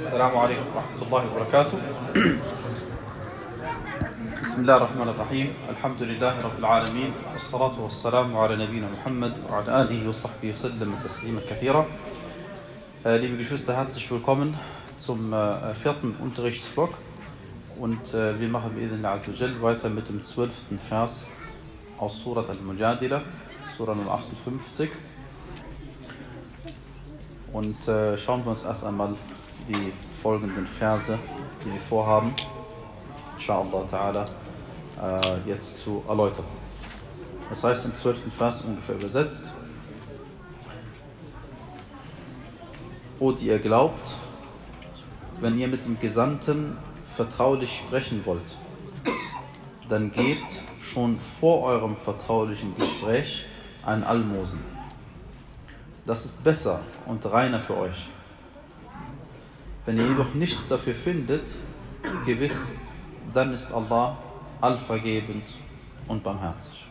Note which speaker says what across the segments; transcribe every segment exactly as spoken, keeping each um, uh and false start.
Speaker 1: السلام عليكم ورحمة الله وبركاته. بسم الله الرحمن الرحيم. الحمد لله رب العالمين والصلاة والسلام على نبينا Muhammad وعلى آله وصحبه وسلم تسليما كثيرا. Äh, liebe Geschwister, herzlich willkommen zum äh, vierten Unterrichtsblock und äh, wir machen bi'idhnillah azza wa jal weiter mit dem zwölften Vers aus Surat al-Mujadila, Surah Nummer achtundfünfzig. Und äh, schauen wir uns erst einmal die folgenden Verse, die wir vorhaben, inshallah ta'ala, äh, jetzt zu erläutern. Das heißt im zwölften Vers ungefähr übersetzt: O, die ihr glaubt, wenn ihr mit dem Gesandten vertraulich sprechen wollt, dann gebt schon vor eurem vertraulichen Gespräch ein Almosen. Das ist besser und reiner für euch. Wenn ihr jedoch nichts dafür findet, gewiss, dann ist Allah allvergebend und barmherzig.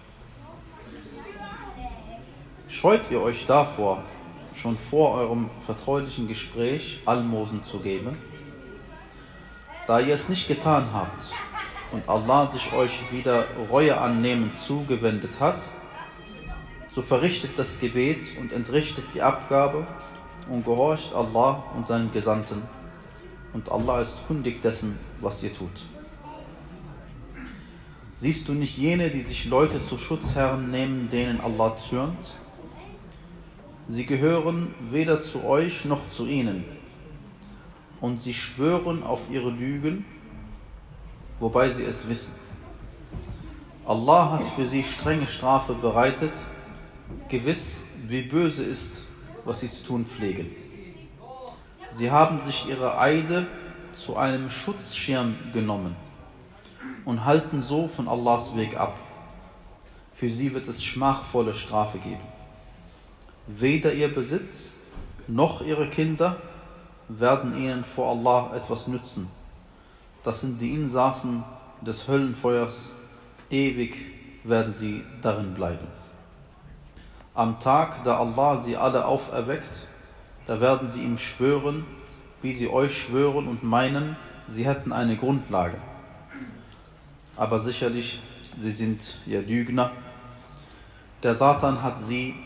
Speaker 1: Scheut ihr euch davor, schon vor eurem vertraulichen Gespräch Almosen zu geben? Da ihr es nicht getan habt und Allah sich euch wieder Reue annehmend zugewendet hat, so verrichtet das Gebet und entrichtet die Abgabe und gehorcht Allah und seinen Gesandten. Und Allah ist kundig dessen, was ihr tut. Siehst du nicht jene, die sich Leute zu Schutzherren nehmen, denen Allah zürnt? Sie gehören weder zu euch noch zu ihnen. Und sie schwören auf ihre Lügen, wobei sie es wissen. Allah hat für sie strenge Strafe bereitet. Gewiss, wie böse ist, was sie zu tun pflegen. Sie haben sich ihre Eide zu einem Schutzschirm genommen und halten so von Allahs Weg ab. Für sie wird es schmachvolle Strafe geben. Weder ihr Besitz noch ihre Kinder werden ihnen vor Allah etwas nützen. Das sind die Insassen des Höllenfeuers, ewig werden sie darin bleiben. Am Tag, da Allah sie alle auferweckt, da werden sie ihm schwören, wie sie euch schwören und meinen, sie hätten eine Grundlage. Aber sicherlich, sie sind ja Lügner. Der Satan hat sie,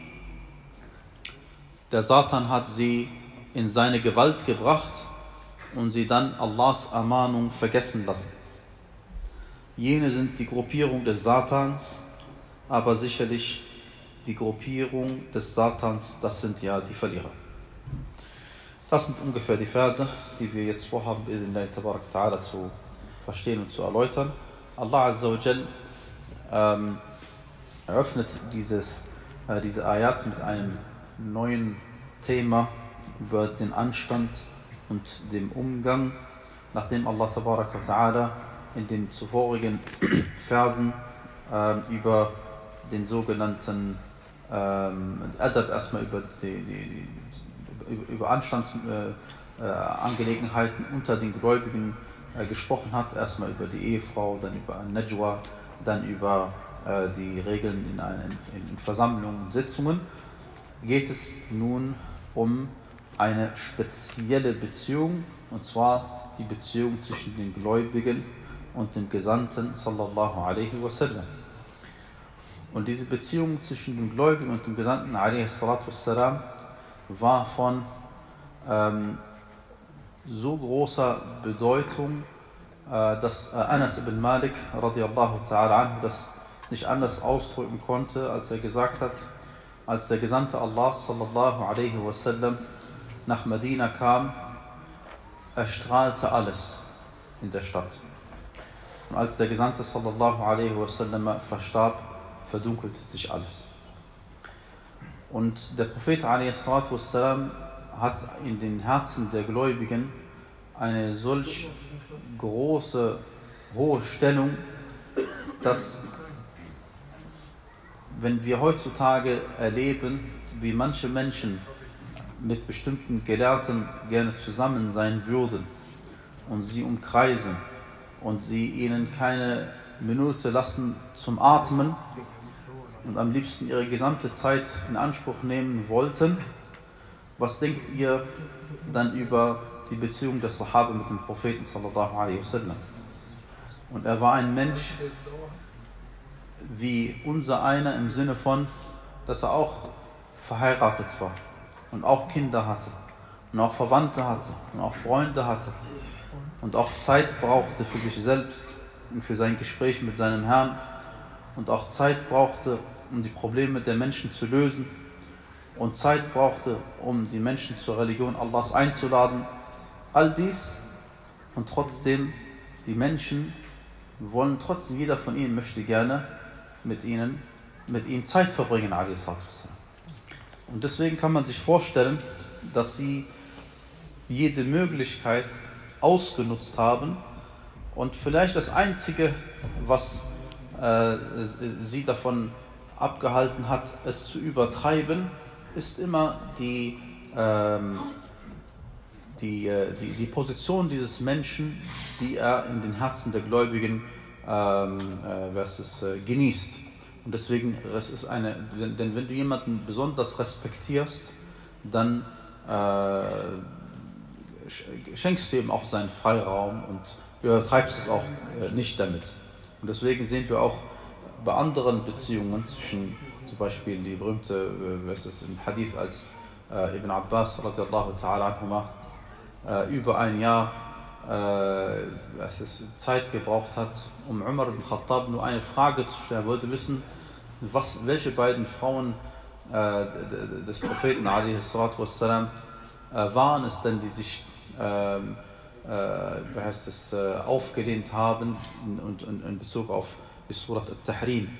Speaker 1: der Satan hat sie in seine Gewalt gebracht und sie dann Allahs Ermahnung vergessen lassen. Jene sind die Gruppierung des Satans, aber sicherlich die Gruppierung des Satans, das sind ja die Verlierer. Das sind ungefähr die Verse, die wir jetzt vorhaben, bi'idhnillah zu verstehen und zu erläutern. Allah Azza wa Jal ähm, eröffnet dieses, äh, diese Ayat mit einem neuen Thema über den Anstand und dem Umgang, nachdem Allah Tabaraka wa Ta'ala in den zuvorigen Versen äh, über den sogenannten ähm, Adab, erstmal über die, die, die über Anstandsangelegenheiten äh, äh, unter den Gläubigen äh, gesprochen hat, erstmal über die Ehefrau, dann über Najwa, dann über äh, die Regeln in, einen, in Versammlungen und Sitzungen, geht es nun um eine spezielle Beziehung, und zwar die Beziehung zwischen den Gläubigen und dem Gesandten sallallahu alaihi wasallam. Und diese Beziehung zwischen dem Gläubigen und dem Gesandten alaihi salatu wassalam war von ähm, so großer Bedeutung, äh, dass äh, Anas ibn Malik radiallahu ta'ala anhu das nicht anders ausdrücken konnte, als er gesagt hat, als der Gesandte Allah sallallahu alaihi wasallam nach Medina kam, erstrahlte alles in der Stadt. Und als der Gesandte sallallahu alaihi wasallam verstarb, verdunkelte sich alles. Und der Prophet ﷺ hat in den Herzen der Gläubigen eine solch große, hohe Stellung, dass, wenn wir heutzutage erleben, wie manche Menschen mit bestimmten Gelehrten gerne zusammen sein würden und sie umkreisen und sie ihnen keine Minute lassen zum Atmen und am liebsten ihre gesamte Zeit in Anspruch nehmen wollten, was denkt ihr dann über die Beziehung des Sahaba mit dem Propheten sallallahu alaihi wasallam. Und er war ein Mensch wie unser einer im Sinne von, dass er auch verheiratet war und auch Kinder hatte und auch Verwandte hatte und auch Freunde hatte und auch Zeit brauchte für sich selbst und für sein Gespräch mit seinem Herrn und auch Zeit brauchte, um die Probleme der Menschen zu lösen und Zeit brauchte, um die Menschen zur Religion Allahs einzuladen. All dies und trotzdem, die Menschen wollen trotzdem, jeder von ihnen möchte gerne mit ihnen, mit ihm Zeit verbringen, alaihi salatu wassalam. Und deswegen kann man sich vorstellen, dass sie jede Möglichkeit ausgenutzt haben und vielleicht das Einzige, was äh, sie davon abgehalten hat, es zu übertreiben, ist immer die, ähm, die, äh, die, die Position dieses Menschen, die er in den Herzen der Gläubigen ähm, äh, was es, äh, genießt. Und deswegen, es ist eine, denn, denn wenn du jemanden besonders respektierst, dann äh, schenkst du ihm auch seinen Freiraum und übertreibst es auch äh, nicht damit. Und deswegen sehen wir auch bei anderen Beziehungen zwischen, zum Beispiel die berühmte, äh, was ist im Hadith, als äh, Ibn Abbas radiallahu ta'ala anhuma äh, über ein Jahr äh, es ist Zeit gebraucht hat, um Umar ibn Khattab nur eine Frage zu stellen. Er wollte wissen, was, welche beiden Frauen äh, des Propheten alaihi salatu wassalam, äh, waren es denn, die sich äh, äh, wie heißt es, äh, aufgelehnt haben in, in, in Bezug auf die Surat al-Tahrim.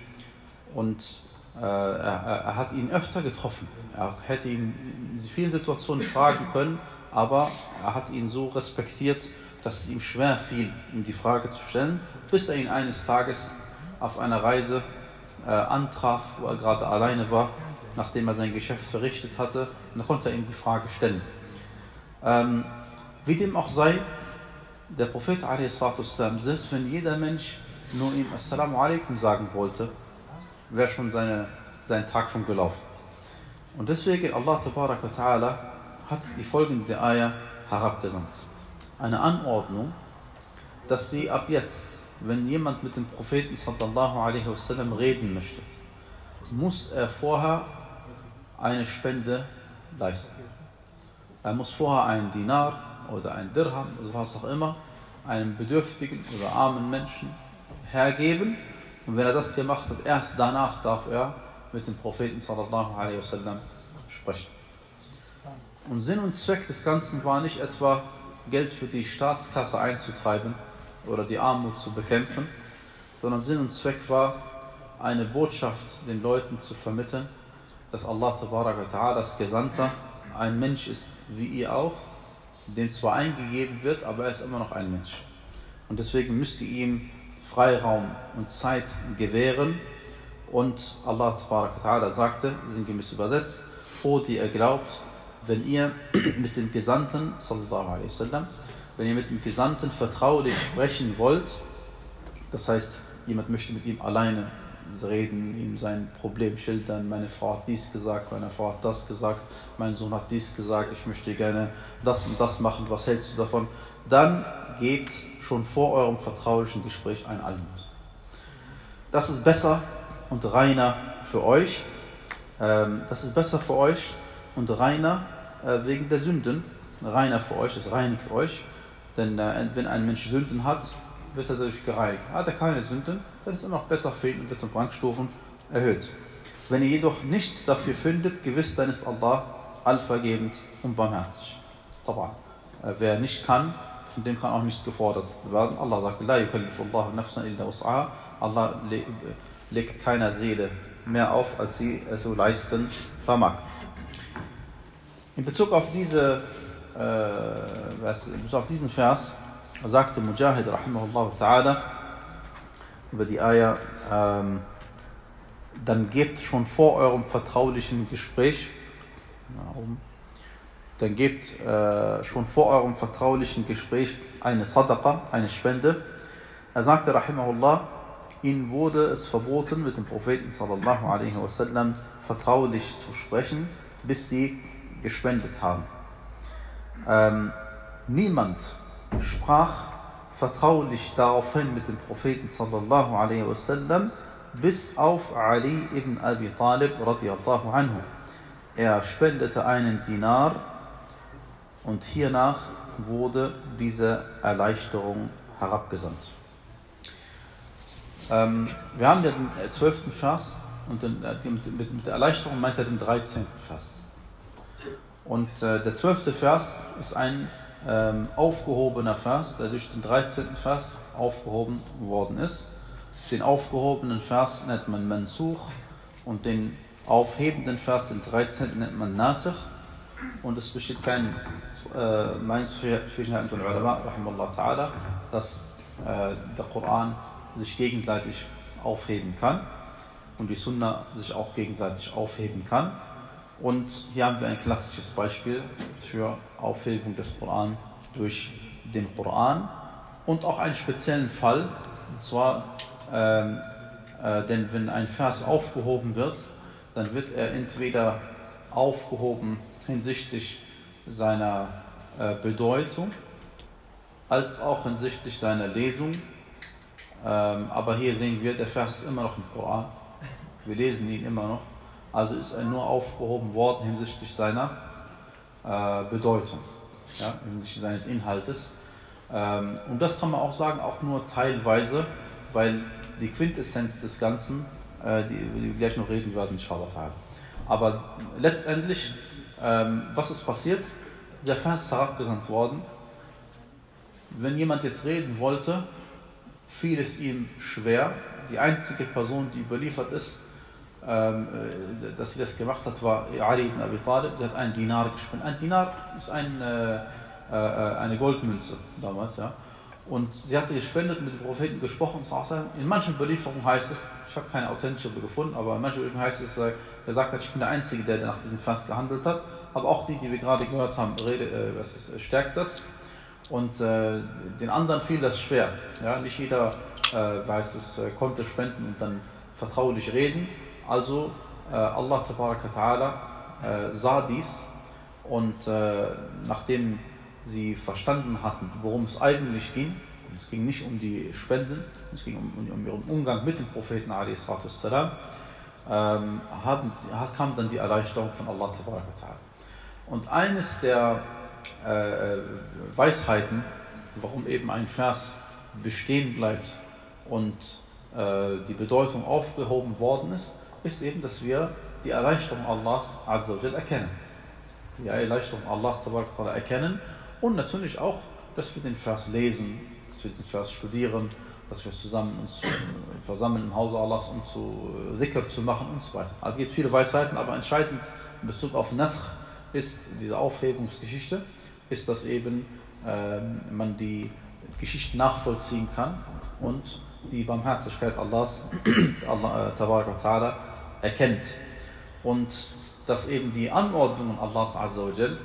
Speaker 1: Und äh, er, er hat ihn öfter getroffen. Er hätte ihn in vielen Situationen fragen können, aber er hat ihn so respektiert, dass es ihm schwer fiel, ihm die Frage zu stellen, bis er ihn eines Tages auf einer Reise äh, antraf, wo er gerade alleine war, nachdem er sein Geschäft verrichtet hatte, und da konnte er ihm die Frage stellen. Ähm, wie dem auch sei, der Prophet a.s., selbst wenn jeder Mensch nur ihm Assalamu alaikum sagen wollte, wäre schon seine, sein Tag schon gelaufen. Und deswegen Allah tabarak wa ta'ala hat die folgende Ayah herabgesandt. Eine Anordnung, dass sie ab jetzt, wenn jemand mit dem Propheten sallallahu alaihi wasallam reden möchte, muss er vorher eine Spende leisten. Er muss vorher einen Dinar oder einen Dirham oder was auch immer einem bedürftigen oder armen Menschen hergeben, und wenn er das gemacht hat, erst danach darf er mit dem Propheten sallallahu alaihi wasallam sprechen. Und Sinn und Zweck des Ganzen war nicht etwa Geld für die Staatskasse einzutreiben oder die Armut zu bekämpfen, sondern Sinn und Zweck war, eine Botschaft den Leuten zu vermitteln, dass Allah tabarak wa ta'ala, das Gesandter, ein Mensch ist wie ihr auch, dem zwar eingegeben wird, aber er ist immer noch ein Mensch. Und deswegen müsst ihr ihm Freiraum und Zeit gewähren. Und Allah tabarak wa ta'ala sagte, sinngemäß übersetzt, O die ihr glaubt, wenn ihr mit dem Gesandten, sallallahu alaihi wasallam, wenn ihr mit dem Gesandten vertraulich sprechen wollt, das heißt, jemand möchte mit ihm alleine reden, ihm sein Problem schildern, meine Frau hat dies gesagt, meine Frau hat das gesagt, mein Sohn hat dies gesagt, ich möchte gerne das und das machen, was hältst du davon? Dann gebt schon vor eurem vertraulichen Gespräch ein Almosen. Das ist besser und reiner für euch, das ist besser für euch und reiner wegen der Sünden, reiner für euch, es reinigt euch, denn wenn ein Mensch Sünden hat, wird er dadurch gereinigt. Hat er keine Sünden, dann ist er noch besser für ihn und wird um Rangstufen erhöht. Wenn ihr jedoch nichts dafür findet, gewiss, dann ist Allah allvergebend und barmherzig. Aber wer nicht kann, von dem kann auch nichts gefordert werden. Allah sagt, La yukallifu Allahu nafsan illa wus'aha. Allah legt keiner Seele mehr auf, als sie so leisten vermag. In Bezug auf diese, äh, was, in Bezug auf diesen Vers sagte Mujahid rahimahullah ta'ala über die Ayah, ähm, dann gebt schon vor eurem vertraulichen Gespräch, dann gebt äh, schon vor eurem vertraulichen Gespräch eine Sadaqa, eine Spende. Er sagte rahimahullah, ihnen wurde es verboten, mit dem Propheten sallallahu alaihi wasallam vertraulich zu sprechen, bis sie gespendet haben. Ähm, niemand sprach vertraulich daraufhin mit dem Propheten sallallahu alaihi wasallam, bis auf Ali ibn Abi Talib radiyallahu anhu. Er spendete einen Dinar und hiernach wurde diese Erleichterung herabgesandt. Ähm, wir haben den zwölften Vers und den, mit, mit der Erleichterung meint er den dreizehnten Vers. Und äh, der zwölfte Vers ist ein ähm, aufgehobener Vers, der durch den dreizehnten Vers aufgehoben worden ist. Den aufgehobenen Vers nennt man Mansukh und den aufhebenden Vers, den dreizehnten, nennt man Nasikh. Und es besteht kein äh, Meinungsverschiedenheit von Ulama, rahimahullah ta'ala, dass äh, der Koran sich gegenseitig aufheben kann und die Sunna sich auch gegenseitig aufheben kann. Und hier haben wir ein klassisches Beispiel für Aufhebung des Koran durch den Koran und auch einen speziellen Fall, und zwar, ähm, äh, denn wenn ein Vers aufgehoben wird, dann wird er entweder aufgehoben hinsichtlich seiner äh, Bedeutung, als auch hinsichtlich seiner Lesung. Ähm, aber hier sehen wir, der Vers ist immer noch im Koran. Wir lesen ihn immer noch. Also ist er nur aufgehoben worden hinsichtlich seiner äh, Bedeutung, ja, hinsichtlich seines Inhaltes. Ähm, und das kann man auch sagen, auch nur teilweise, weil die Quintessenz des Ganzen, äh, die, die wir gleich noch reden werden, inshallah. Aber letztendlich, ähm, was ist passiert? Der Vers ist herabgesandt worden. Wenn jemand jetzt reden wollte, fiel es ihm schwer. Die einzige Person, die überliefert ist, ähm, dass sie das gemacht hat, war Ali ibn Abi Talib. Der hat einen Dinar gespendet. Ein Dinar ist ein, äh, äh, eine Goldmünze damals. Ja. Und sie hatte gespendet, mit dem Propheten gesprochen. In manchen Überlieferungen heißt es, ich habe keine authentische gefunden, aber in manchen Überlieferungen heißt es, er sagt hat, ich bin der Einzige, der nach diesem Vers gehandelt hat. Aber auch die, die wir gerade gehört haben, rede, äh, was ist, stärkt das. Und äh, den anderen fiel das schwer. Ja? Nicht jeder äh, weiß es, äh, konnte spenden und dann vertraulich reden. Also äh, Allah tabaraka ta'ala äh, sah dies und äh, nachdem sie verstanden hatten, worum es eigentlich ging, und es ging nicht um die Spenden, es ging um, um, um ihren Umgang mit dem Propheten a.s. Ähm, haben, kam dann die Erleichterung von Allah tabaraka ta'ala. Und eines der äh, Weisheiten, warum eben ein Vers bestehen bleibt und äh, die Bedeutung aufgehoben worden ist, ist eben, dass wir die Erleichterung Allahs Azza wa Jal erkennen. Die Erleichterung Allahs Ta'ala erkennen und natürlich auch, dass wir den Vers lesen, dass wir den Vers studieren, dass wir zusammen uns versammeln im Hause Allahs, um zu Dhikr zu machen und so weiter. Also es gibt viele Weisheiten, aber entscheidend in Bezug auf Naskh ist diese Aufhebungsgeschichte, ist, dass eben äh, man die Geschichte nachvollziehen kann und die Barmherzigkeit Allahs Allah, äh, Ta'ala erkennt. Und dass eben die Anordnungen Allahs Azza wa Jal,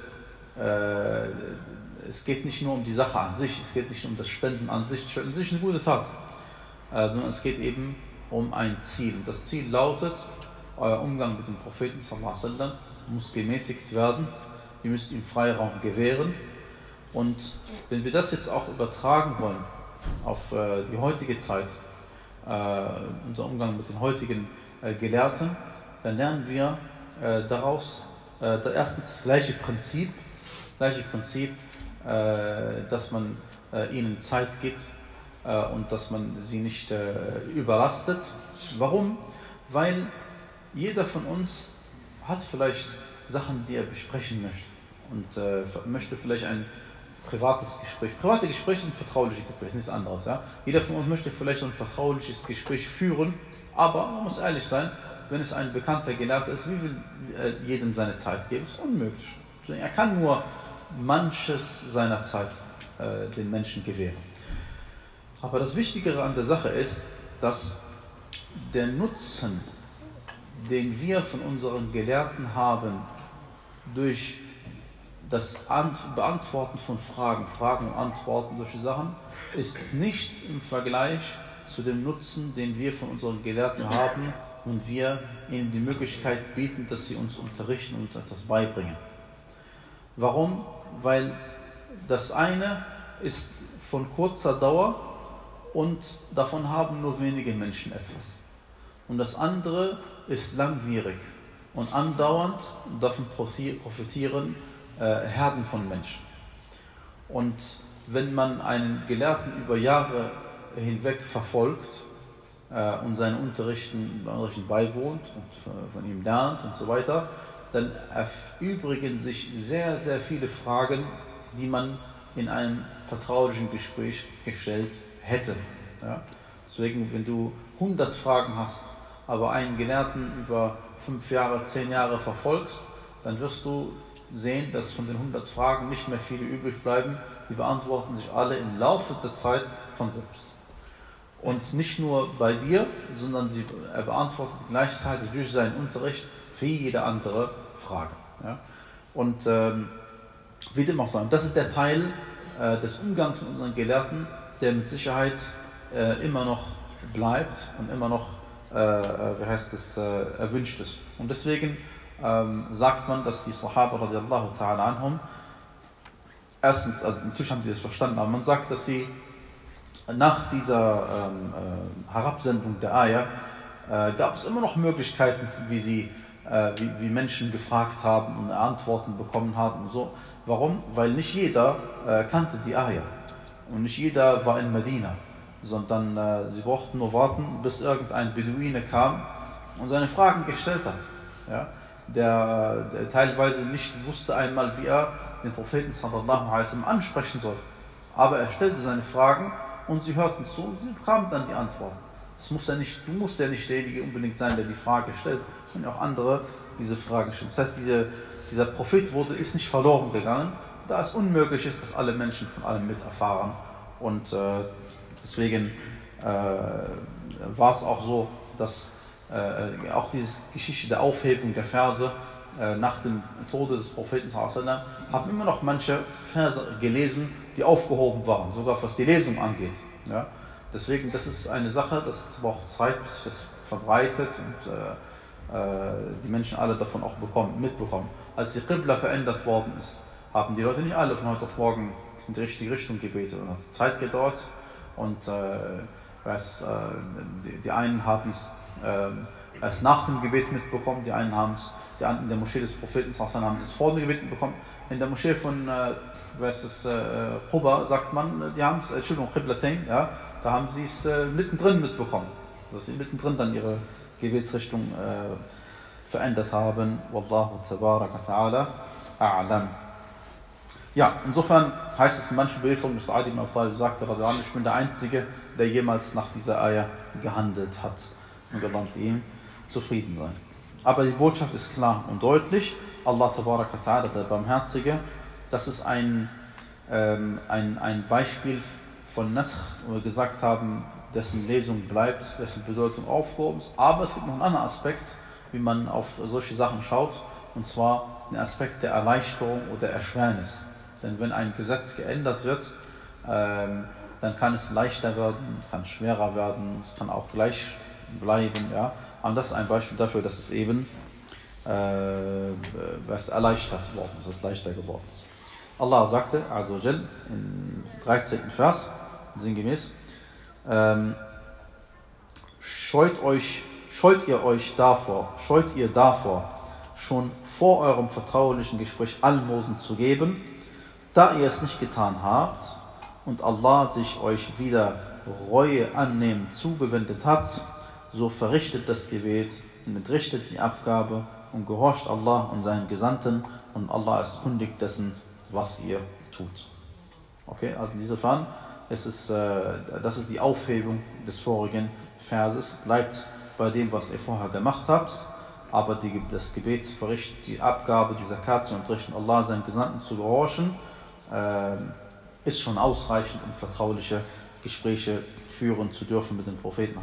Speaker 1: äh, es geht nicht nur um die Sache an sich, es geht nicht um das Spenden an sich, Spenden an sich ist eine gute Tat, äh, sondern es geht eben um ein Ziel. Und das Ziel lautet, euer Umgang mit dem Propheten sallallahu alaihi wasallam muss gemäßigt werden, ihr müsst ihm Freiraum gewähren. Und wenn wir das jetzt auch übertragen wollen auf äh, die heutige Zeit, äh, unser Umgang mit den heutigen äh, Gelehrten, dann lernen wir äh, daraus äh, da erstens das gleiche Prinzip, gleiche Prinzip, äh, dass man äh, ihnen Zeit gibt äh, und dass man sie nicht äh, überlastet. Warum? Weil jeder von uns hat vielleicht Sachen, die er besprechen möchte und äh, möchte vielleicht ein privates Gespräch. Private Gespräche sind vertrauliche Gespräche, nichts anderes. Ja? Jeder von uns möchte vielleicht so ein vertrauliches Gespräch führen, aber man muss ehrlich sein, wenn es ein bekannter Gelehrter ist, wie will er jedem seine Zeit geben? Das ist unmöglich. Er kann nur manches seiner Zeit äh, den Menschen gewähren. Aber das Wichtigere an der Sache ist, dass der Nutzen, den wir von unseren Gelehrten haben, durch das Beantworten von Fragen, Fragen und Antworten, solche Sachen, ist nichts im Vergleich zu dem Nutzen, den wir von unseren Gelehrten haben und wir ihnen die Möglichkeit bieten, dass sie uns unterrichten und etwas beibringen. Warum? Weil Das eine ist von kurzer Dauer und davon haben nur wenige Menschen etwas. Und das andere ist langwierig und andauernd, und davon profitieren äh, Herden von Menschen. Und wenn man einen Gelehrten über Jahre hinweg verfolgt äh, und seinen Unterrichten, Unterrichten beiwohnt und äh, von ihm lernt und so weiter, dann erübrigen sich sehr, sehr viele Fragen, die man in einem vertraulichen Gespräch gestellt hätte. Ja? Deswegen, wenn du hundert Fragen hast, aber einen Gelehrten über fünf Jahre, zehn Jahre verfolgst, dann wirst du sehen, dass von den hundert Fragen nicht mehr viele übrig bleiben. Die beantworten sich alle im Laufe der Zeit von selbst. Und nicht nur bei dir, sondern sie, er beantwortet gleichzeitig durch seinen Unterricht für jede andere Frage. Ja? Und ähm, wie dem auch sei, das ist der Teil äh, des Umgangs mit unseren Gelehrten, der mit Sicherheit äh, immer noch bleibt und immer noch, äh, wie heißt es, äh, erwünscht ist. Und deswegen ähm, sagt man, dass die Sahaba radiallahu ta'ala anhum, erstens, also natürlich haben sie das verstanden, aber man sagt, dass sie nach dieser ähm, äh, Herabsendung der Ayah äh, gab es immer noch Möglichkeiten, wie sie äh, wie, wie Menschen gefragt haben und Antworten bekommen haben und so. Warum? Weil nicht jeder äh, kannte die Ayah und nicht jeder war in Medina, sondern äh, sie brauchten nur warten, bis irgendein Beduine kam und seine Fragen gestellt hat. Ja? Der, der teilweise nicht wusste einmal, wie er den Propheten sallallahu alaihi wasallam ansprechen soll. Aber er stellte seine Fragen und sie hörten zu und sie bekamen dann die Antworten. Das muss ja nicht, du musst ja nicht derjenige unbedingt sein, der die Frage stellt, sondern auch andere diese Frage stellen. Das heißt, diese, dieser Prophet wurde, ist nicht verloren gegangen, da es unmöglich ist, dass alle Menschen von allem mit erfahren. Und äh, deswegen äh, war es auch so, dass äh, auch diese Geschichte der Aufhebung der Verse äh, nach dem Tode des Propheten haben immer noch manche Verse gelesen, die aufgehoben waren, sogar was die Lesung angeht. Ja? Deswegen, das ist eine Sache, das braucht Zeit, bis sich das verbreitet und äh, äh, die Menschen alle davon auch bekommen, mitbekommen. Als die Qibla verändert worden ist, haben die Leute nicht alle von heute auf morgen in die richtige Richtung gebetet und hat Zeit gedauert und äh, weiß, äh, die, die einen haben es äh, erst nach dem Gebet mitbekommen, die einen haben es, die anderen in der Moschee des Propheten haben es vor dem Gebet mitbekommen. In der Moschee von äh, weiß es, äh, Quba sagt man, die haben es, Entschuldigung, Qiblatain, ja, da haben sie es äh, mittendrin mitbekommen, dass sie mittendrin dann ihre Gebetsrichtung äh, verändert haben. Wallahu tabaraka ta'ala a'lam. Ja, insofern heißt es in manchen Berichten, dass Ali ibn Abi Talib sagte, ich bin der Einzige, der jemals nach dieser Ayah gehandelt hat. Und Allah mit ihm zufrieden sein. Aber die Botschaft ist klar und deutlich. Allah tabaraka ta'ala, der Barmherzige, das ist ein, ähm, ein, ein Beispiel von Nasr, wo wir gesagt haben, dessen Lesung bleibt, dessen Bedeutung aufgehoben ist. Aber es gibt noch einen anderen Aspekt, wie man auf solche Sachen schaut, und zwar den Aspekt der Erleichterung oder Erschwernis. Denn wenn ein Gesetz geändert wird, ähm, dann kann es leichter werden, es kann schwerer werden, es kann auch gleich bleiben. Ja? Aber das ist ein Beispiel dafür, dass es eben äh, was erleichtert worden ist, dass es leichter geworden ist. Allah sagte, Azza wa Jal, im dreizehnten Vers, sinngemäß, ähm, scheut euch, scheut ihr euch davor, scheut ihr davor, schon vor eurem vertraulichen Gespräch Almosen zu geben, da ihr es nicht getan habt und Allah sich euch wieder Reue annehmend zugewendet hat, so verrichtet das Gebet und entrichtet die Abgabe und gehorcht Allah und seinen Gesandten und Allah ist kundig dessen, was ihr tut. Okay, also insofern, es ist, äh, das ist die Aufhebung des vorigen Verses, bleibt bei dem, was ihr vorher gemacht habt, aber die, das Gebet verrichtet die Abgabe dieser Zakat zu entrichten, Allah seinen Gesandten zu gehorchen, äh, ist schon ausreichend, um vertrauliche Gespräche führen zu dürfen mit den Propheten,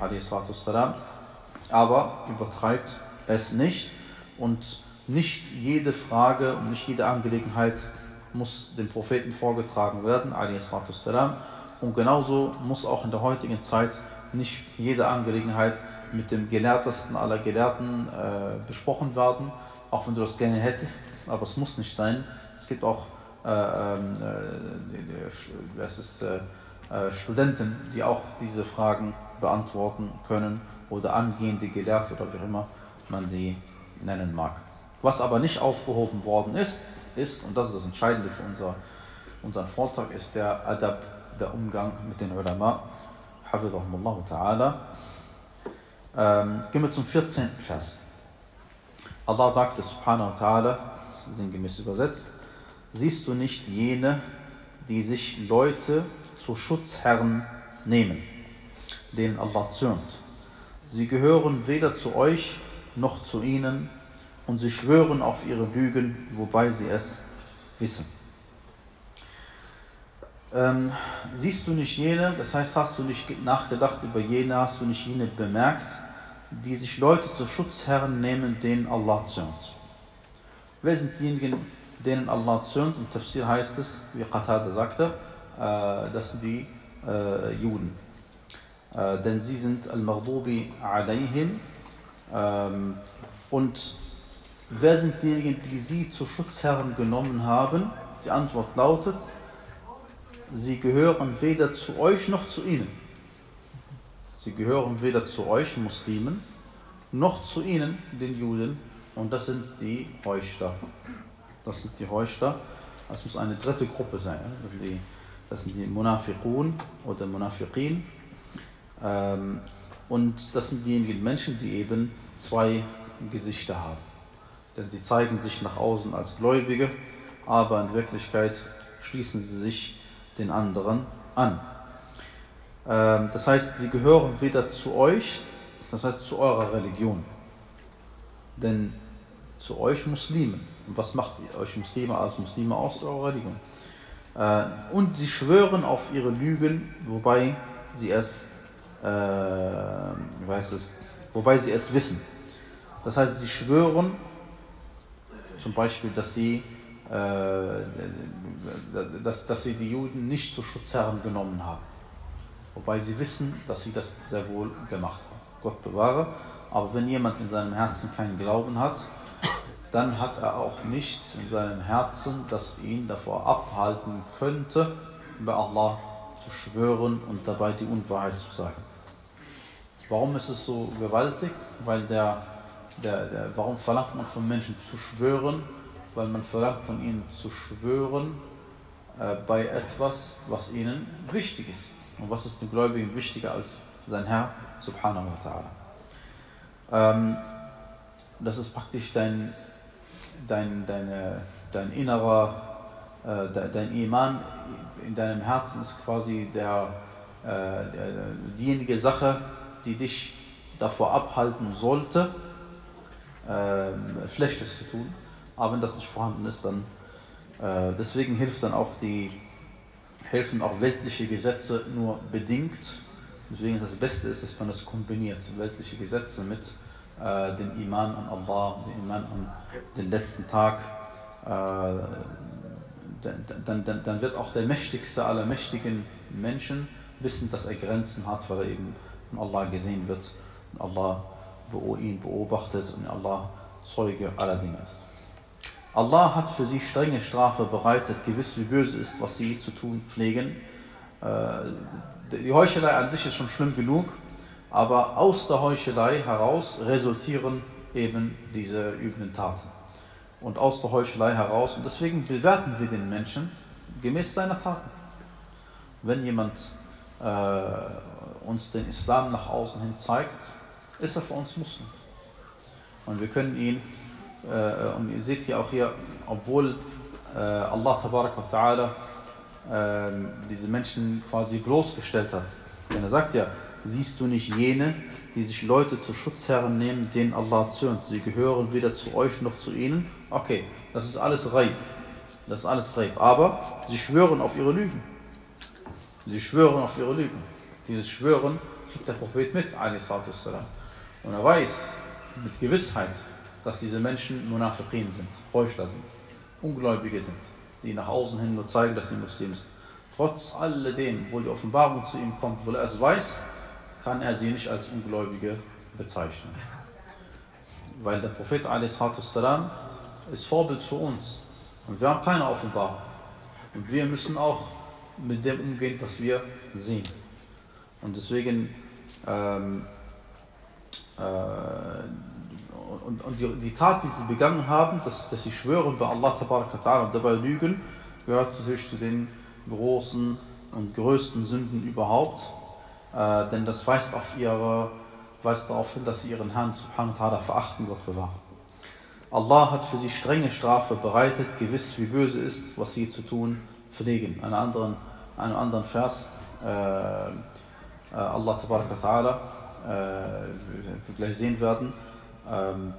Speaker 1: aber übertreibt es nicht und nicht jede Frage und nicht jede Angelegenheit muss dem Propheten vorgetragen werden, und genauso muss auch in der heutigen Zeit nicht jede Angelegenheit mit dem gelehrtesten aller Gelehrten äh, besprochen werden, auch wenn du das gerne hättest, aber es muss nicht sein. Es gibt auch äh, äh, die, die, das ist, äh, äh, Studenten, die auch diese Fragen beantworten können oder angehende Gelehrte oder wie immer man die nennen mag. Was aber nicht aufgehoben worden ist, ist, und das ist das Entscheidende für unser, unseren Vortrag, ist der Adab, der Umgang mit den Ulama. Hafidhahumullah ta'ala. Ähm, gehen wir zum vierzehnten Vers. Allah sagte subhanahu wa ta'ala, sinngemäß übersetzt: Siehst du nicht jene, die sich Leute zu Schutzherren nehmen, denen Allah zürnt? Sie gehören weder zu euch noch zu ihnen, und sie schwören auf ihre Lügen, wobei sie es wissen. Ähm, siehst du nicht jene, das heißt, hast du nicht nachgedacht über jene, hast du nicht jene bemerkt, die sich Leute zu Schutzherren nehmen, denen Allah zürnt? Wer sind diejenigen, denen Allah zürnt? Im Tafsir heißt es, wie Qatada sagte, äh, das sind die äh, Juden. Äh, denn sie sind al-Maghdubi alayhim. Ähm, und wer sind diejenigen, die sie zu Schutzherren genommen haben? Die Antwort lautet: Sie gehören weder zu euch noch zu ihnen. Sie gehören weder zu euch Muslimen noch zu ihnen, den Juden. Und das sind die Heuchler. Das sind die Heuchler. Das muss eine dritte Gruppe sein. Das sind die, das sind die Munafiqun oder Munafiqin. Ähm, und das sind diejenigen Menschen, die eben zwei Gesichter haben. Denn sie zeigen sich nach außen als Gläubige, aber in Wirklichkeit schließen sie sich den anderen an. Ähm, das heißt, sie gehören weder zu euch, das heißt zu eurer Religion. Denn zu euch Muslimen. Und was macht ihr euch Muslime als Muslime aus eurer Religion? Äh, und sie schwören auf ihre Lügen, wobei sie es, äh, wie heißt es, wobei sie es wissen. Das heißt, sie schwören zum Beispiel, dass sie, äh, dass, dass sie die Juden nicht zu Schutzherren genommen haben. Wobei sie wissen, dass sie das sehr wohl gemacht haben. Gott bewahre. Aber wenn jemand in seinem Herzen keinen Glauben hat, dann hat er auch nichts in seinem Herzen, das ihn davor abhalten könnte, bei Allah zu schwören und dabei die Unwahrheit zu sagen. Warum ist es so gewaltig? Weil der, der, der, warum verlangt man von Menschen zu schwören? Weil man verlangt von ihnen zu schwören äh, bei etwas, was ihnen wichtig ist. Und was ist dem Gläubigen wichtiger als sein Herr, subhanahu wa ta'ala? Ähm, das ist praktisch dein, dein, deine, dein innerer, äh, dein Iman in deinem Herzen ist quasi der, äh, der, diejenige Sache, die dich davor abhalten sollte, äh, Schlechtes zu tun. Aber wenn das nicht vorhanden ist, dann äh, deswegen hilft dann auch die, helfen auch weltliche Gesetze nur bedingt. Deswegen ist das Beste, ist, dass man das kombiniert, weltliche Gesetze mit äh, dem Iman an Allah, dem Iman an den letzten Tag. Äh, dann, dann, dann wird auch der mächtigste aller mächtigen Menschen wissen, dass er Grenzen hat, weil er eben von Allah gesehen wird und Allah ihn beobachtet und Allah Zeuge aller Dinge ist. Allah hat für sie strenge Strafe bereitet, gewiss wie böse ist, was sie zu tun pflegen. Die Heuchelei an sich ist schon schlimm genug, aber aus der Heuchelei heraus resultieren eben diese üblen Taten. Und aus der Heuchelei heraus, und deswegen bewerten wir den Menschen gemäß seiner Taten. Wenn jemand äh, uns den Islam nach außen hin zeigt, ist er für uns Muslim. Und wir können ihn, äh, und ihr seht hier auch hier, obwohl äh, Allah tabarak wa ta'ala äh, diese Menschen quasi bloßgestellt hat. Denn er sagt ja, siehst du nicht jene, die sich Leute zu Schutzherren nehmen, denen Allah zürnt? Sie gehören weder zu euch noch zu ihnen. Okay, das ist alles Reib. Das ist alles Reib. Aber sie schwören auf ihre Lügen. Sie schwören auf ihre Lügen. Dieses Schwören kriegt der Prophet mit, alaihi salatu wassalam. Und er weiß mit Gewissheit, dass diese Menschen Munafiqin sind, Heuchler sind, Ungläubige sind, die nach außen hin nur zeigen, dass sie Muslimen sind. Trotz alledem, wo die Offenbarung zu ihm kommt, wo er es weiß, kann er sie nicht als Ungläubige bezeichnen. Weil der Prophet alaihi salatu wassalam ist Vorbild für uns. Und wir haben keine Offenbarung. Und wir müssen auch mit dem umgehen, was wir sehen. Und deswegen ähm, äh, und, und die, die Tat, die sie begangen haben, dass, dass sie schwören bei Allah Tabaraka Ta'ala und dabei lügen, gehört natürlich zu den großen und größten Sünden überhaupt. Äh, denn das weist, auf ihre, weist darauf hin, dass sie ihren Herrn Subhanahu wa Ta'ala verachten, Gott bewahren. Allah hat für sie strenge Strafe bereitet, gewiss wie böse ist, was sie zu tun pflegen. Einen anderen, einen anderen Vers, äh, äh, Allah Tabaraka Ta'ala, äh, wir gleich sehen werden, ähm,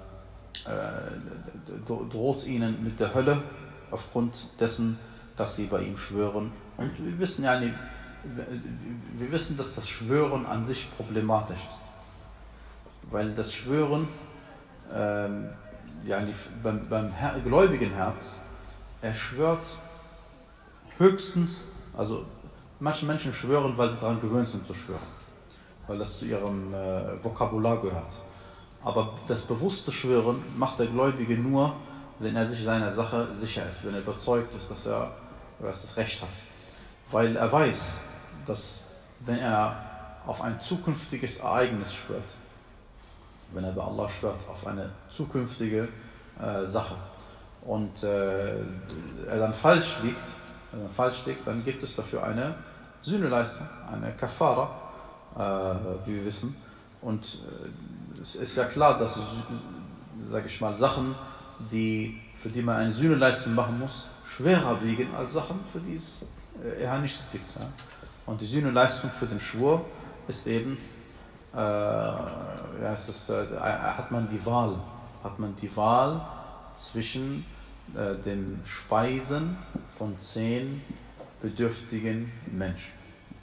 Speaker 1: äh, droht ihnen mit der Hölle aufgrund dessen, dass sie bei ihm schwören. Und wir wissen ja nicht, wir wissen, dass das Schwören an sich problematisch ist. Weil das Schwören ähm, ja, beim, beim Her- gläubigen Herz, er schwört höchstens, also manche Menschen schwören, weil sie daran gewöhnt sind zu schwören, weil das zu ihrem äh, Vokabular gehört. Aber das bewusste Schwören macht der Gläubige nur, wenn er sich seiner Sache sicher ist, wenn er überzeugt ist, dass er dass das Recht hat. Weil er weiß, dass wenn er auf ein zukünftiges Ereignis schwört, wenn er bei Allah schwört, auf eine zukünftige äh, Sache und äh, er dann falsch liegt, wenn er falsch liegt, dann gibt es dafür eine Sühneleistung, eine Kafara, äh, wie wir wissen. Und äh, es ist ja klar, dass, sage ich mal, Sachen, die, für die man eine Sühneleistung machen muss, schwerer wiegen als Sachen, für die es äh, eher nichts gibt. Ja? Und die Sühneleistung für den Schwur ist eben, äh, ja, ist das, äh, hat man die Wahl, hat man die Wahl zwischen äh, dem Speisen von zehn bedürftigen Menschen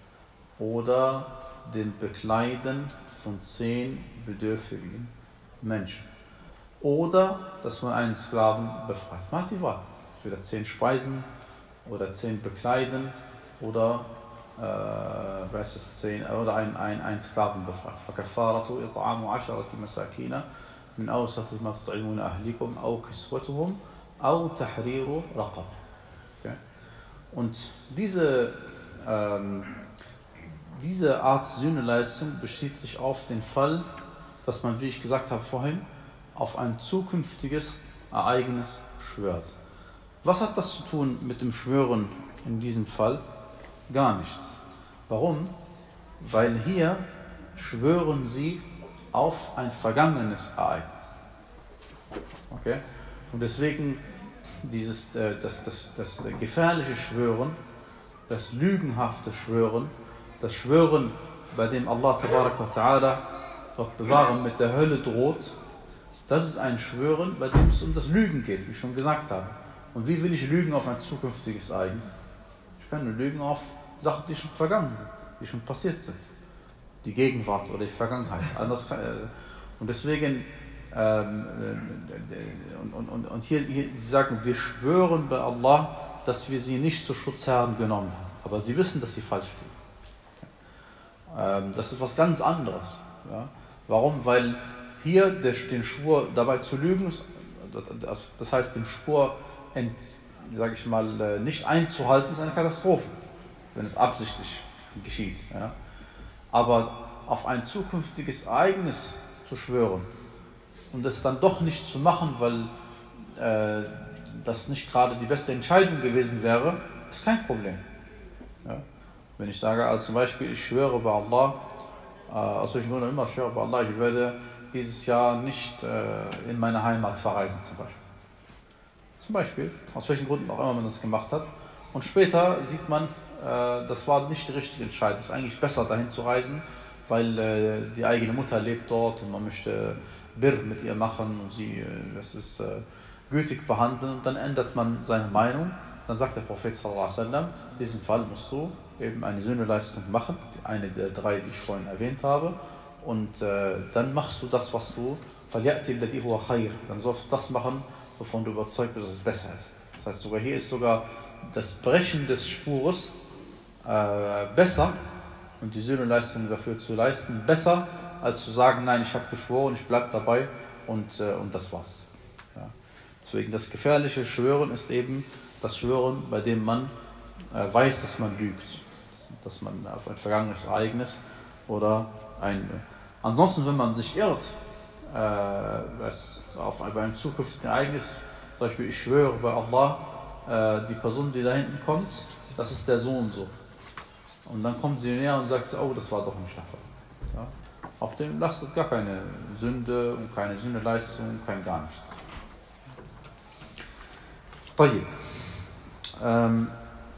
Speaker 1: oder dem Bekleiden von zehn bedürftigen Menschen oder dass man einen Sklaven befreit. Man hat die Wahl, entweder zehn Speisen oder zehn Bekleiden oder äh, weiß es, zehn, oder ein, ein, ein Sklaven befreit. فَكَفَّارَةُ إِطْعَامُ عَشَرَةِ مَسَاكِينَ مِنْ أَوْسَطِ مَا تُطْعِمُونَ أَهْلِكُمْ أَوْ كِسْوَتُهُمْ أَوْ تَحْرِيرُ رَقَبَةٍ. Okay? Und diese, ähm, diese Art Sühneleistung bezieht sich auf den Fall, dass man, wie ich gesagt habe vorhin, auf ein zukünftiges Ereignis schwört. Was hat das zu tun mit dem Schwören in diesem Fall? Gar nichts. Warum? Weil hier schwören sie auf ein vergangenes Ereignis. Okay? Und deswegen dieses, äh, das, das, das gefährliche Schwören, das lügenhafte Schwören, das Schwören, bei dem Allah Tabaraka wa Ta'ala, Gott bewahren, mit der Hölle droht, das ist ein Schwören, bei dem es um das Lügen geht, wie ich schon gesagt habe. Und wie will ich lügen auf ein zukünftiges Ereignis? Ich kann nur lügen auf Sachen, die schon vergangen sind, die schon passiert sind. Die Gegenwart oder die Vergangenheit. Anders kann, äh, und deswegen, ähm, äh, und, und, und hier, hier, sie sagen, wir schwören bei Allah, dass wir sie nicht zu Schutzherren genommen haben. Aber sie wissen, dass sie falsch liegen. Ähm, das ist was ganz anderes. Ja? Warum? Weil hier der, den Schwur dabei zu lügen, das heißt, den Schwur ent, sage ich mal, nicht einzuhalten, ist eine Katastrophe, wenn es absichtlich geschieht. Ja? Aber auf ein zukünftiges Ereignis zu schwören und es dann doch nicht zu machen, weil äh, das nicht gerade die beste Entscheidung gewesen wäre, ist kein Problem. Ja? Wenn ich sage, also zum Beispiel, ich schwöre bei Allah, äh, aus welchen Gründen immer, ich schwöre bei Allah, ich werde dieses Jahr nicht äh, in meine Heimat verreisen zum Beispiel. Zum Beispiel, aus welchen Gründen auch immer man das gemacht hat. Und später sieht man, äh, das war nicht die richtige Entscheidung. Es ist eigentlich besser, dahin zu reisen, weil äh, die eigene Mutter lebt dort und man möchte Birr mit ihr machen und sie, äh, das ist, äh, gütig behandeln. Und dann ändert man seine Meinung. Dann sagt der Prophet sallallahu alaihi wasallam, in diesem Fall musst du eben eine Sühneleistung machen, eine der drei, die ich vorhin erwähnt habe. Und äh, dann machst du das, was du, dann sollst du das machen, wovon du überzeugt bist, dass es besser ist. Das heißt, sogar hier ist sogar das Brechen des Spures äh, besser und die Sühneleistung dafür zu leisten, besser, als zu sagen, nein, ich habe geschworen, ich bleibe dabei und, äh, und das war's. Ja. Deswegen das gefährliche Schwören ist eben das Schwören, bei dem man äh, weiß, dass man lügt, dass man auf ein vergangenes Ereignis oder ein... Ansonsten, wenn man sich irrt, äh, was auf ein zukünftiges Ereignis, zum Beispiel, ich schwöre bei Allah, äh, die Person, die da hinten kommt, das ist der so und so. Und dann kommt sie näher und sagt, oh, das war doch nicht der Fall. Ja? Auf dem lastet gar keine Sünde und keine Sündeleistung, kein gar nichts. Ähm,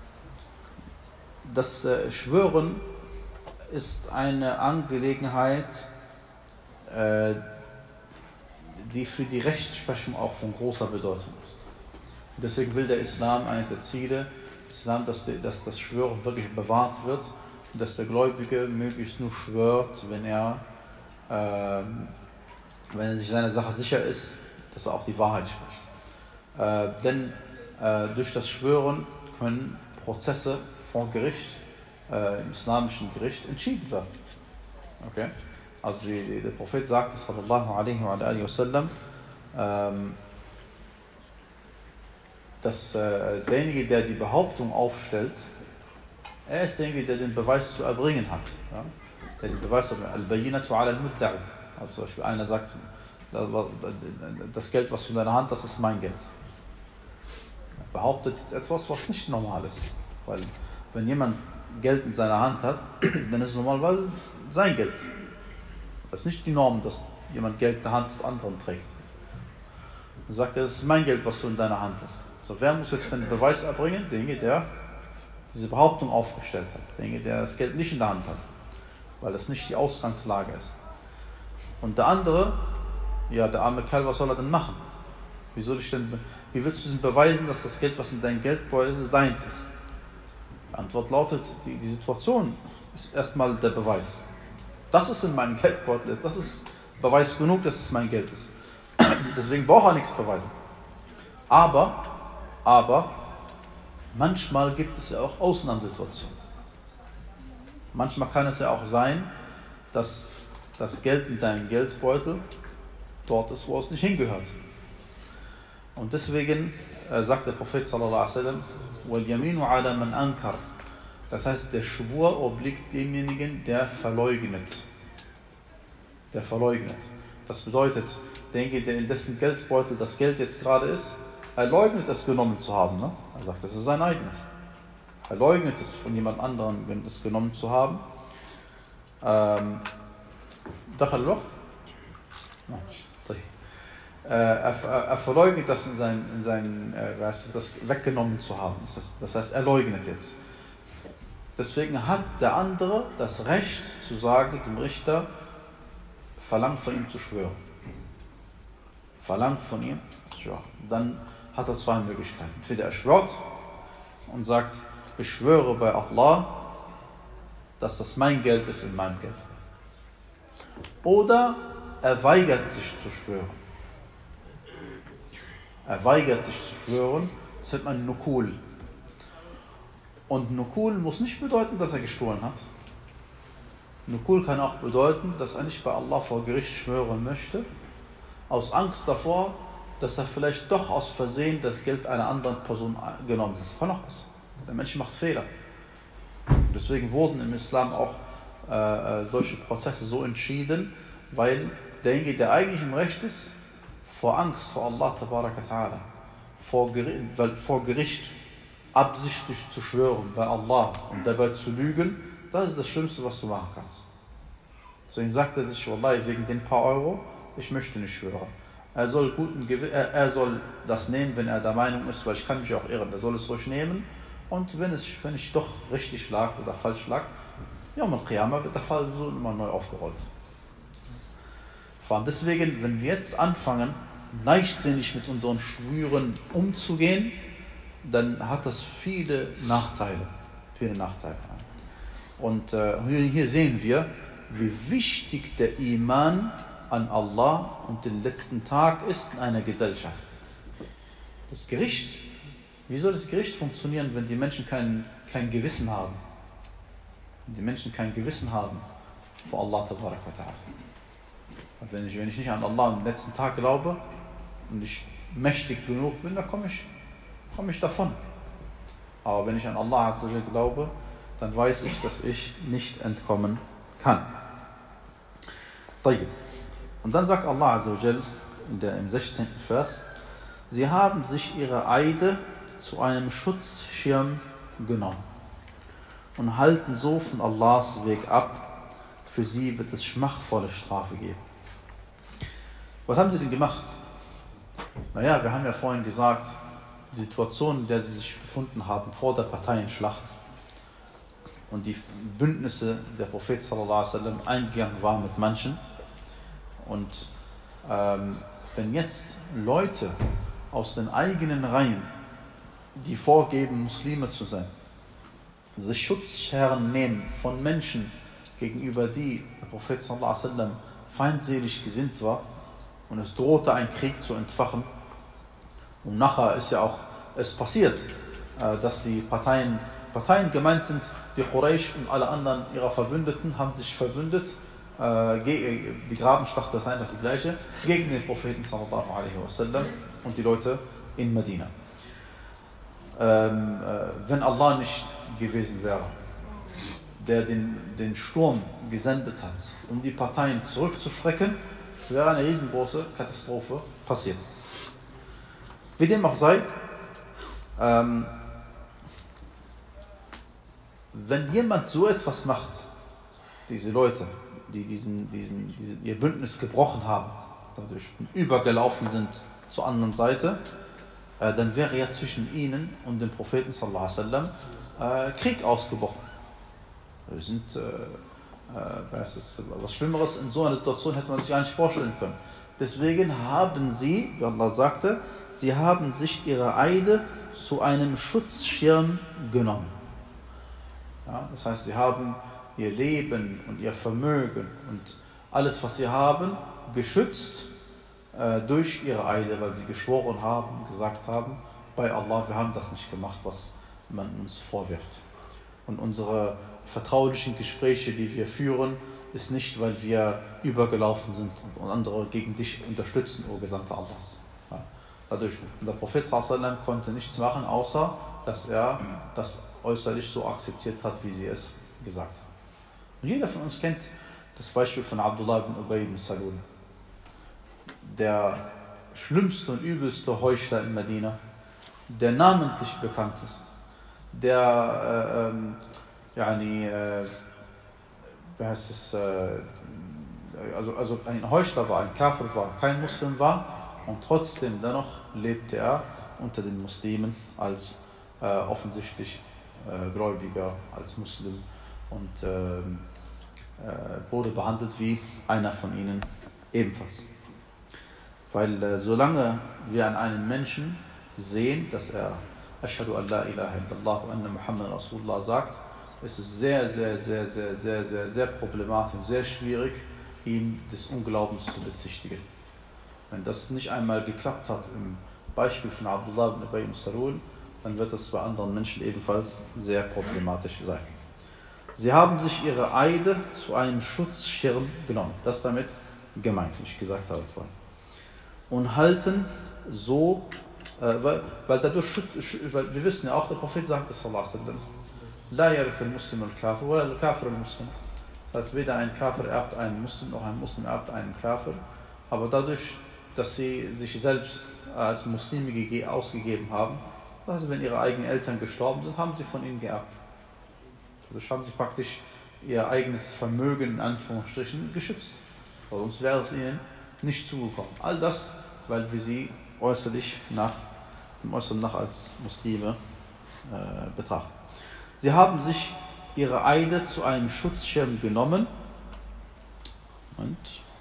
Speaker 1: das äh, Schwören ist eine Angelegenheit, äh, die für die Rechtsprechung auch von großer Bedeutung ist. Und deswegen will der Islam, eines der Ziele, Islam, dass, die, dass das Schwören wirklich bewahrt wird und dass der Gläubige möglichst nur schwört, wenn er, äh, wenn er sich seiner Sache sicher ist, dass er auch die Wahrheit spricht. Äh, denn äh, durch das Schwören können Prozesse vor Gericht, äh, im islamischen Gericht, entschieden werden. Okay? Also die, die, der Prophet sagte, sallallahu alaihi wa alihi wa sallam, ähm, dass äh, derjenige, der die Behauptung aufstellt, er ist derjenige, der den Beweis zu erbringen hat. Ja? Der den Beweis al-Bayyinatu ala al-Mudda'i. Also zum Beispiel einer sagt, das Geld, was du in deiner Hand hast, ist mein Geld. Er behauptet jetzt etwas, was nicht normal ist. Weil wenn jemand Geld in seiner Hand hat, dann ist es normalerweise sein Geld. Das ist nicht die Norm, dass jemand Geld in der Hand des anderen trägt. Dann sagt er, das ist mein Geld, was du in deiner Hand hast. So, wer muss jetzt den Beweis erbringen? Derjenige, der diese Behauptung aufgestellt hat. Derjenige, der das Geld nicht in der Hand hat. Weil das nicht die Ausgangslage ist. Und der andere, ja, der arme Kerl, was soll er denn machen? Wie, soll ich denn, wie willst du denn beweisen, dass das Geld, was in deinem Geldbeutel ist, deins ist? Die Antwort lautet, die, die Situation ist erstmal der Beweis. Das ist in meinem Geldbeutel, das ist Beweis genug, dass es mein Geld ist. Deswegen braucht er nichts beweisen. Aber, aber, manchmal gibt es ja auch Ausnahmesituationen. Manchmal kann es ja auch sein, dass das Geld in deinem Geldbeutel dort ist, wo es nicht hingehört. Und deswegen äh, sagt der Prophet sallallahu alaihi wasallam, wal yaminu ala man ankar. Das heißt, der Schwur obliegt demjenigen, der verleugnet. Der verleugnet. Das bedeutet, derjenige, der in dessen Geldbeutel das Geld jetzt gerade ist, er leugnet es genommen zu haben. Ne? Er sagt, das ist sein eigenes. Er leugnet es von jemand anderem, es genommen zu haben. Ähm, Dachal noch? Er, er verleugnet das in seinen, in seinen äh, das weggenommen zu haben. Das heißt, das heißt, er leugnet jetzt. Deswegen hat der andere das Recht zu sagen, dem Richter, verlangt von ihm zu schwören. Verlangt von ihm zu schwören. Dann hat er zwei Möglichkeiten. Entweder er schwört und sagt, ich schwöre bei Allah, dass das mein Geld ist in meinem Geld. Oder er weigert sich zu schwören. Er weigert sich zu schwören, das nennt man Nukul. Und Nukul muss nicht bedeuten, dass er gestohlen hat. Nukul kann auch bedeuten, dass er nicht bei Allah vor Gericht schwören möchte, aus Angst davor, dass er vielleicht doch aus Versehen das Geld einer anderen Person genommen hat. Kann auch was. Der Mensch macht Fehler. Und deswegen wurden im Islam auch äh, solche Prozesse so entschieden, weil derjenige, der eigentlich im Recht ist, vor Angst vor Allah tabaraka ta'ala, vor, weil vor Gericht absichtlich zu schwören bei Allah und dabei zu lügen, das ist das Schlimmste, was du machen kannst. Deswegen sagt er sich, Wallahi, wegen den paar Euro, ich möchte nicht schwören. Er soll, guten Gew- er, er soll das nehmen, wenn er der Meinung ist, weil ich kann mich auch irren, er soll es ruhig nehmen. Und wenn, es, wenn ich doch richtig lag oder falsch lag, ja, mal Qiyamah wird der Fall so immer neu aufgerollt. Und deswegen, wenn wir jetzt anfangen, leichtsinnig mit unseren Schwüren umzugehen, dann hat das viele Nachteile. Viele Nachteile. Und äh, hier sehen wir, wie wichtig der Iman an Allah und den letzten Tag ist in einer Gesellschaft. Das Gericht, wie soll das Gericht funktionieren, wenn die Menschen kein, kein Gewissen haben? Wenn die Menschen kein Gewissen haben vor Allah tabarak wa ta'ala. Und wenn ich, wenn ich nicht an Allah am letzten Tag glaube und ich mächtig genug bin, dann komme ich, komme ich davon. Aber wenn ich an Allah Azza wa Jal glaube, dann weiß ich, dass ich nicht entkommen kann. Und dann sagt Allah Azza wa Jal in der, im sechzehnten Vers, sie haben sich ihre Eide zu einem Schutzschirm genommen und halten so von Allahs Weg ab. Für sie wird es schmachvolle Strafe geben. Was haben sie denn gemacht? Naja, wir haben ja vorhin gesagt, die Situation, in der sie sich befunden haben vor der Parteienschlacht und die Bündnisse der Prophet sallallahu alaihi wasallam eingegangen waren mit manchen. Und ähm, wenn jetzt Leute aus den eigenen Reihen, die vorgeben, Muslime zu sein, sich Schutzherren nehmen von Menschen, gegenüber die der Prophet sallallahu alaihi wasallam feindselig gesinnt war, und es drohte ein Krieg zu entfachen. Und nachher ist ja auch es passiert, dass die Parteien, Parteien gemeint sind, die Quraysh und alle anderen ihrer Verbündeten haben sich verbündet, die Grabenschlacht, das ist das gleiche, gegen den Propheten sallallahu alaihi wasallam und die Leute in Medina. Ähm, äh, wenn Allah nicht gewesen wäre, der den, den Sturm gesendet hat, um die Parteien zurückzuschrecken, wäre eine riesengroße Katastrophe passiert. Wie dem auch sei, ähm, wenn jemand so etwas macht, diese Leute, die diesen, diesen, diesen, ihr Bündnis gebrochen haben, dadurch übergelaufen sind zur anderen Seite, äh, dann wäre ja zwischen ihnen und dem Propheten sallallahu alaihi wasallam äh, Krieg ausgebrochen. Wir sind, äh, äh, ist, was Schlimmeres in so einer Situation hätte man sich gar nicht vorstellen können. Deswegen haben sie, wie Allah sagte, sie haben sich ihre Eide zu einem Schutzschirm genommen. Ja, das heißt, sie haben ihr Leben und ihr Vermögen und alles, was sie haben, geschützt äh, durch ihre Eide, weil sie geschworen haben, gesagt haben, bei Allah, wir haben das nicht gemacht, was man uns vorwirft. Und unsere vertraulichen Gespräche, die wir führen, ist nicht, weil wir übergelaufen sind und andere gegen dich unterstützen, o Gesandter Allahs. Ja, dadurch, der Prophet sallallahu alaihi wasallam konnte nichts machen, außer dass er das äußerlich so akzeptiert hat, wie sie es gesagt haben. Und jeder von uns kennt das Beispiel von Abdullah ibn Ubay ibn Salul, der schlimmste und übelste Heuchler in Medina, der namentlich bekannt ist, der äh, ähm, yani, äh, wie heißt es, äh, also, also ein Heuchler war, ein Kafir war, kein Muslim war, und trotzdem dennoch lebte er unter den Muslimen als äh, offensichtlich äh, Gläubiger, als Muslim, und äh, äh, wurde behandelt wie einer von ihnen ebenfalls. Weil äh, solange wir an einem Menschen sehen, dass er Ashhadu an la ilaha illallah wa anna Muhammad Rasulullah sagt, ist es sehr, sehr, sehr, sehr, sehr, sehr, sehr problematisch, sehr schwierig, ihn des Unglaubens zu bezichtigen. Wenn das nicht einmal geklappt hat im Beispiel von Abdullah ibn Ubay ibn Salul, dann wird das bei anderen Menschen ebenfalls sehr problematisch sein. Sie haben sich ihre Eide zu einem Schutzschirm genommen. Das ist damit gemeint, wie ich gesagt habe vorhin. Und halten so, äh, weil, weil dadurch, weil wir wissen ja auch, der Prophet sagte sallallahu alaihi wasallam, La yarith al-Muslim al-Kafir, oder al-Kafir al-Muslim. Das heißt, weder ein Kafir erbt einen Muslim, noch ein Muslim erbt einen Kafir. Aber dadurch, dass sie sich selbst als Muslime ausgegeben haben, also wenn ihre eigenen Eltern gestorben sind, haben sie von ihnen geerbt. Dadurch haben sie praktisch ihr eigenes Vermögen in Anführungsstrichen geschützt. Weil sonst wäre es ihnen nicht zugekommen. All das, weil wir sie äußerlich nach dem Äußeren nach als Muslime äh, betrachten. Sie haben sich ihre Eide zu einem Schutzschirm genommen und,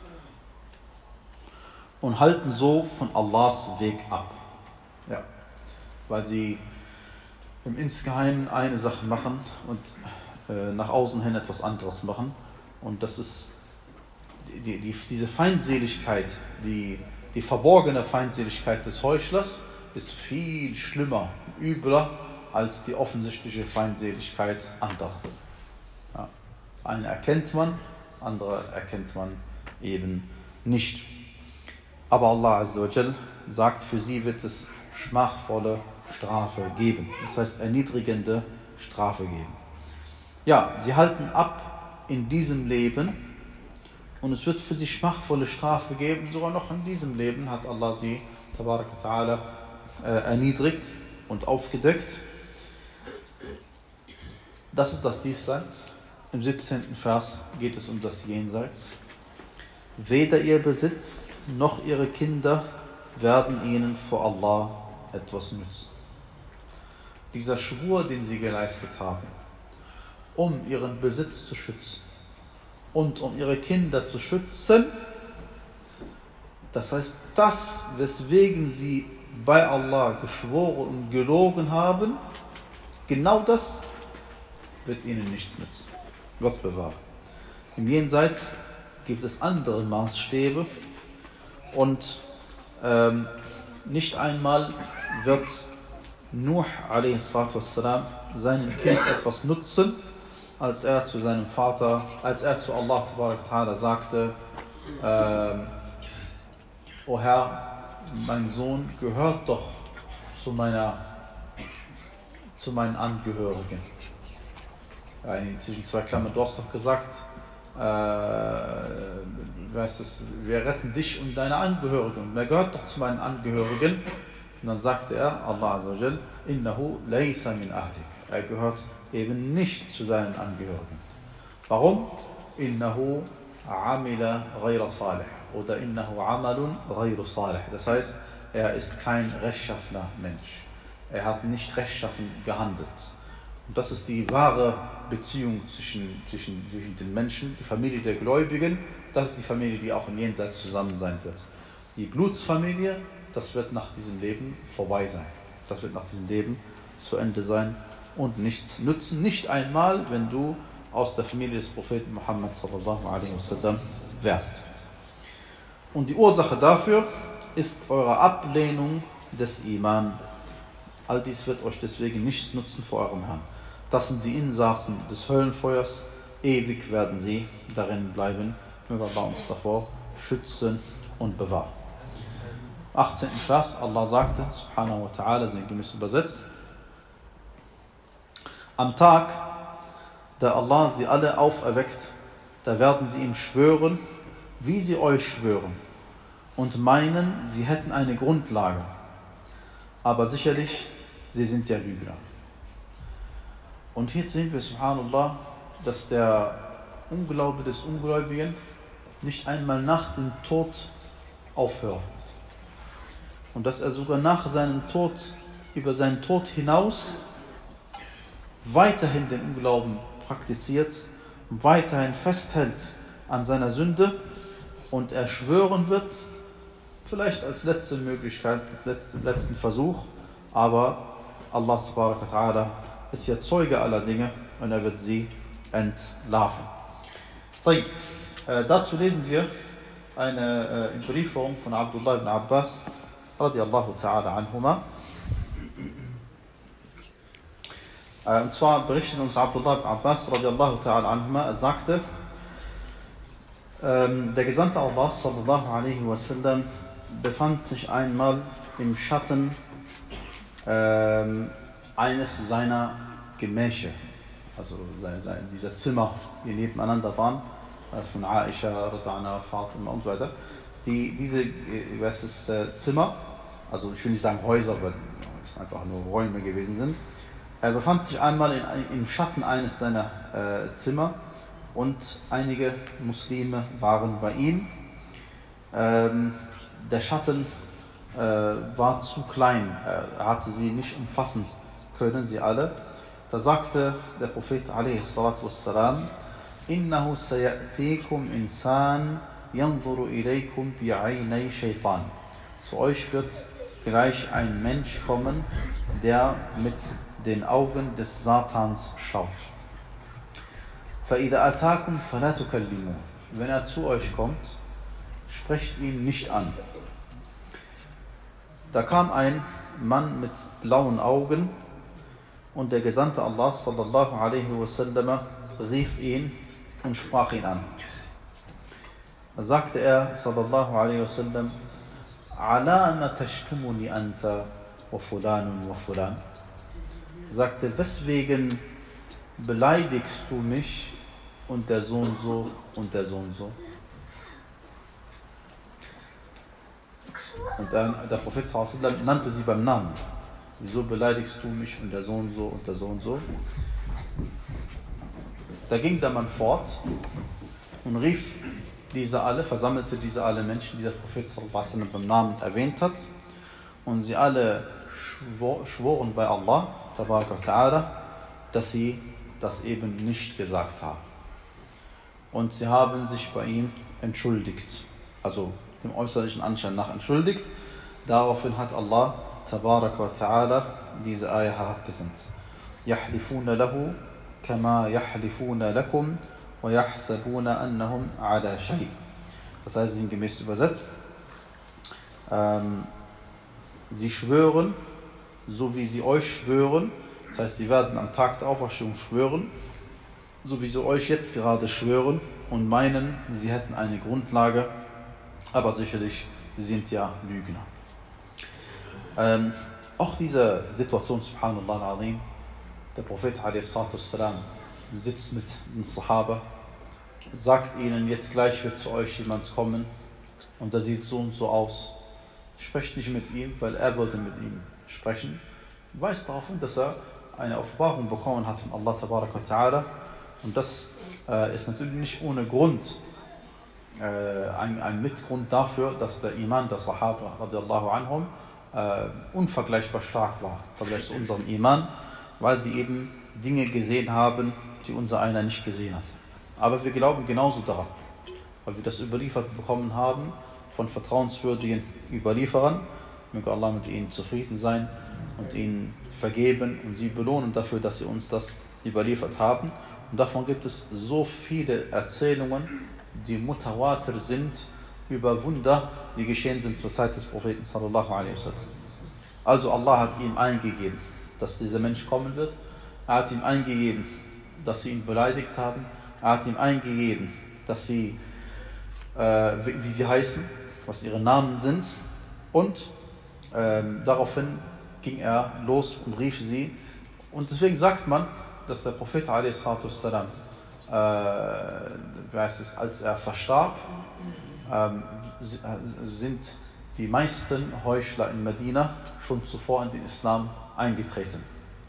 Speaker 1: und halten so von Allahs Weg ab. Ja, weil sie im Insgeheimen eine Sache machen und äh, nach außen hin etwas anderes machen. Und das ist die, die, diese Feindseligkeit, die, die verborgene Feindseligkeit des Heuchlers ist viel schlimmer, übler als die offensichtliche Feindseligkeit anderer. Ja. Eine erkennt man, andere erkennt man eben nicht. Aber Allah Azza wa Jal sagt, für sie wird es schmachvolle Strafe geben. Das heißt, erniedrigende Strafe geben. Ja, sie halten ab in diesem Leben und es wird für sie schmachvolle Strafe geben. Sogar noch in diesem Leben hat Allah sie, Tabarak wa Ta'ala, äh, erniedrigt und aufgedeckt. Das ist das Diesseits. Im siebzehnten Vers geht es um das Jenseits. Weder ihr Besitz noch ihre Kinder werden ihnen vor Allah etwas nützen. Dieser Schwur, den sie geleistet haben, um ihren Besitz zu schützen und um ihre Kinder zu schützen, das heißt, das, weswegen sie bei Allah geschworen und gelogen haben, genau das wird ihnen nichts nützen. Gott bewahre. Im Jenseits gibt es andere Maßstäbe und ähm, nicht einmal wird Nuh a s. seinem Kind etwas nutzen, als er zu seinem Vater, als er zu Allah ta'ala sagte, ähm, O Herr, mein Sohn gehört doch zu meiner, zu meinen Angehörigen. Ja, zwischen zwei Klammern, du hast doch gesagt, äh, weißt es, wir retten dich und deine Angehörigen. Wer gehört doch zu meinen Angehörigen? Und dann sagte er, Allah Azza wa Jal, Innahu laysa min ahlik. Er gehört eben nicht zu deinen Angehörigen. Warum? Innahu amila ghayra salih. Oder innahu amalun ghayru salih. Das heißt, er ist kein rechtschaffener Mensch. Er hat nicht rechtschaffen gehandelt. Und das ist die wahre Beziehung zwischen, zwischen, zwischen den Menschen, die Familie der Gläubigen. Das ist die Familie, die auch im Jenseits zusammen sein wird. Die Blutsfamilie, das wird nach diesem Leben vorbei sein. Das wird nach diesem Leben zu Ende sein und nichts nützen. Nicht einmal, wenn du aus der Familie des Propheten Muhammad sallallahu alaihi wasallam wärst. Und die Ursache dafür ist eure Ablehnung des Iman. All dies wird euch deswegen nichts nutzen vor eurem Herrn. Das sind die Insassen des Höllenfeuers. Ewig werden sie darin bleiben. Möge Allah uns davor schützen und bewahren. achtzehnten Vers, Allah sagte, subhanahu wa ta'ala, sinngemäß übersetzt, am Tag, da Allah sie alle auferweckt, da werden sie ihm schwören, wie sie euch schwören, und meinen, sie hätten eine Grundlage. Aber sicherlich, sie sind ja Lügner. Und hier sehen wir, subhanallah, dass der Unglaube des Ungläubigen nicht einmal nach dem Tod aufhört. Und dass er sogar nach seinem Tod, über seinen Tod hinaus, weiterhin den Unglauben praktiziert und weiterhin festhält an seiner Sünde und er schwören wird, vielleicht als letzte Möglichkeit, als letzten Versuch, aber Allah subhanahu wa ta'ala ist ja Zeuge aller Dinge und er wird sie entlarven. Äh, dazu lesen wir eine äh, Überlieferung von Abdullah ibn Abbas radiallahu ta'ala anhuma. Äh, und zwar berichtet uns Abdullah ibn Abbas radiallahu ta'ala anhuma, er sagte, ähm, der Gesandte Allah sallallahu alaihi wasallam befand sich einmal im Schatten ähm, eines seiner Gemächer, also seine, seine, dieser Zimmer, die nebeneinander waren, also von Aisha, Radana, Fatima und so weiter. Die, diese was ist, äh, Zimmer, also ich will nicht sagen Häuser, weil es einfach nur Räume gewesen sind. Er befand sich einmal in, im Schatten eines seiner äh, Zimmer und einige Muslime waren bei ihm. Ähm, der Schatten äh, war zu klein, er hatte sie nicht umfassen können, sie alle. Da sagte der Prophet a.s. Innahu sayatikum insan yanzuru ilaykum bi'aynay shaytan. Zu euch wird vielleicht ein Mensch kommen, der mit den Augen des Satans schaut. فَإِذَا أَتَاكُمْ فَلَا تُكَلِّمُوا. Wenn er zu euch kommt, sprecht ihn nicht an. Da kam ein Mann mit blauen Augen und der Gesandte Allah sallallahu alaihi wasallam rief ihn und sprach ihn an. Da sagte er sallallahu alaihi wasallam, Ala ma tashtumuni anta, wa fulanun wa fulan, sagte, weswegen beleidigst du mich und der so und so und der so und so? Und dann, der Prophet sallallahu alaihi wasallam nannte sie beim Namen. Wieso beleidigst du mich und der so und so und der so und so? Da ging der Mann fort und rief diese alle, versammelte diese alle Menschen, die der Prophet sallallahu alaihi wasallam beim Namen erwähnt hat. Und sie alle schwor, schworen bei Allah, tabaraka wa ta'ala, dass sie das eben nicht gesagt haben. Und sie haben sich bei ihm entschuldigt, also dem äußerlichen Anschein nach entschuldigt. Daraufhin hat Allah tabaraka wa ta'ala diese Ayah herabgesendet. Yahlifuna lahu kama yahlifuna lakum wa yahsabuna annahum ala shay. Das heißt, sinngemäß übersetzt, ähm, sie schwören, so wie sie euch schwören. Das heißt, sie werden am Tag der Auferstehung schwören, so wie sie euch jetzt gerade schwören und meinen, sie hätten eine Grundlage, aber sicherlich, sie sind ja Lügner. Ähm, auch diese Situation, subhanallah al-azim, der Prophet a s. sitzt mit den Sahaba, sagt ihnen, jetzt gleich wird zu euch jemand kommen und der sieht so und so aus. Sprecht nicht mit ihm, weil er wollte mit ihm sprechen. Weist darauf hin, dass er eine Offenbarung bekommen hat von Allah tabaraka wa ta'ala. Und das äh, ist natürlich nicht ohne Grund äh, ein, ein Mitgrund dafür, dass der Iman der Sahaba radiallahu anhum äh, unvergleichbar stark war im Vergleich zu unserem Iman, weil sie eben Dinge gesehen haben, die unser einer nicht gesehen hat. Aber wir glauben genauso daran, weil wir das überliefert bekommen haben von vertrauenswürdigen Überlieferern. Möge Allah mit ihnen zufrieden sein und ihnen vergeben und sie belohnen dafür, dass sie uns das überliefert haben. Und davon gibt es so viele Erzählungen, die mutawatir sind über Wunder, die geschehen sind zur Zeit des Propheten sallallahu alaihi wasallam. Also Allah hat ihm eingegeben, dass dieser Mensch kommen wird. Er hat ihm eingegeben, dass sie ihn beleidigt haben. Er hat ihm eingegeben, dass sie, äh, wie, wie sie heißen, was ihre Namen sind. Und ähm, daraufhin ging er los und rief sie. Und deswegen sagt man, dass der Prophet a s. Äh, heißt es, als er verstarb, ähm, sind die meisten Heuchler in Medina schon zuvor in den Islam eingetreten.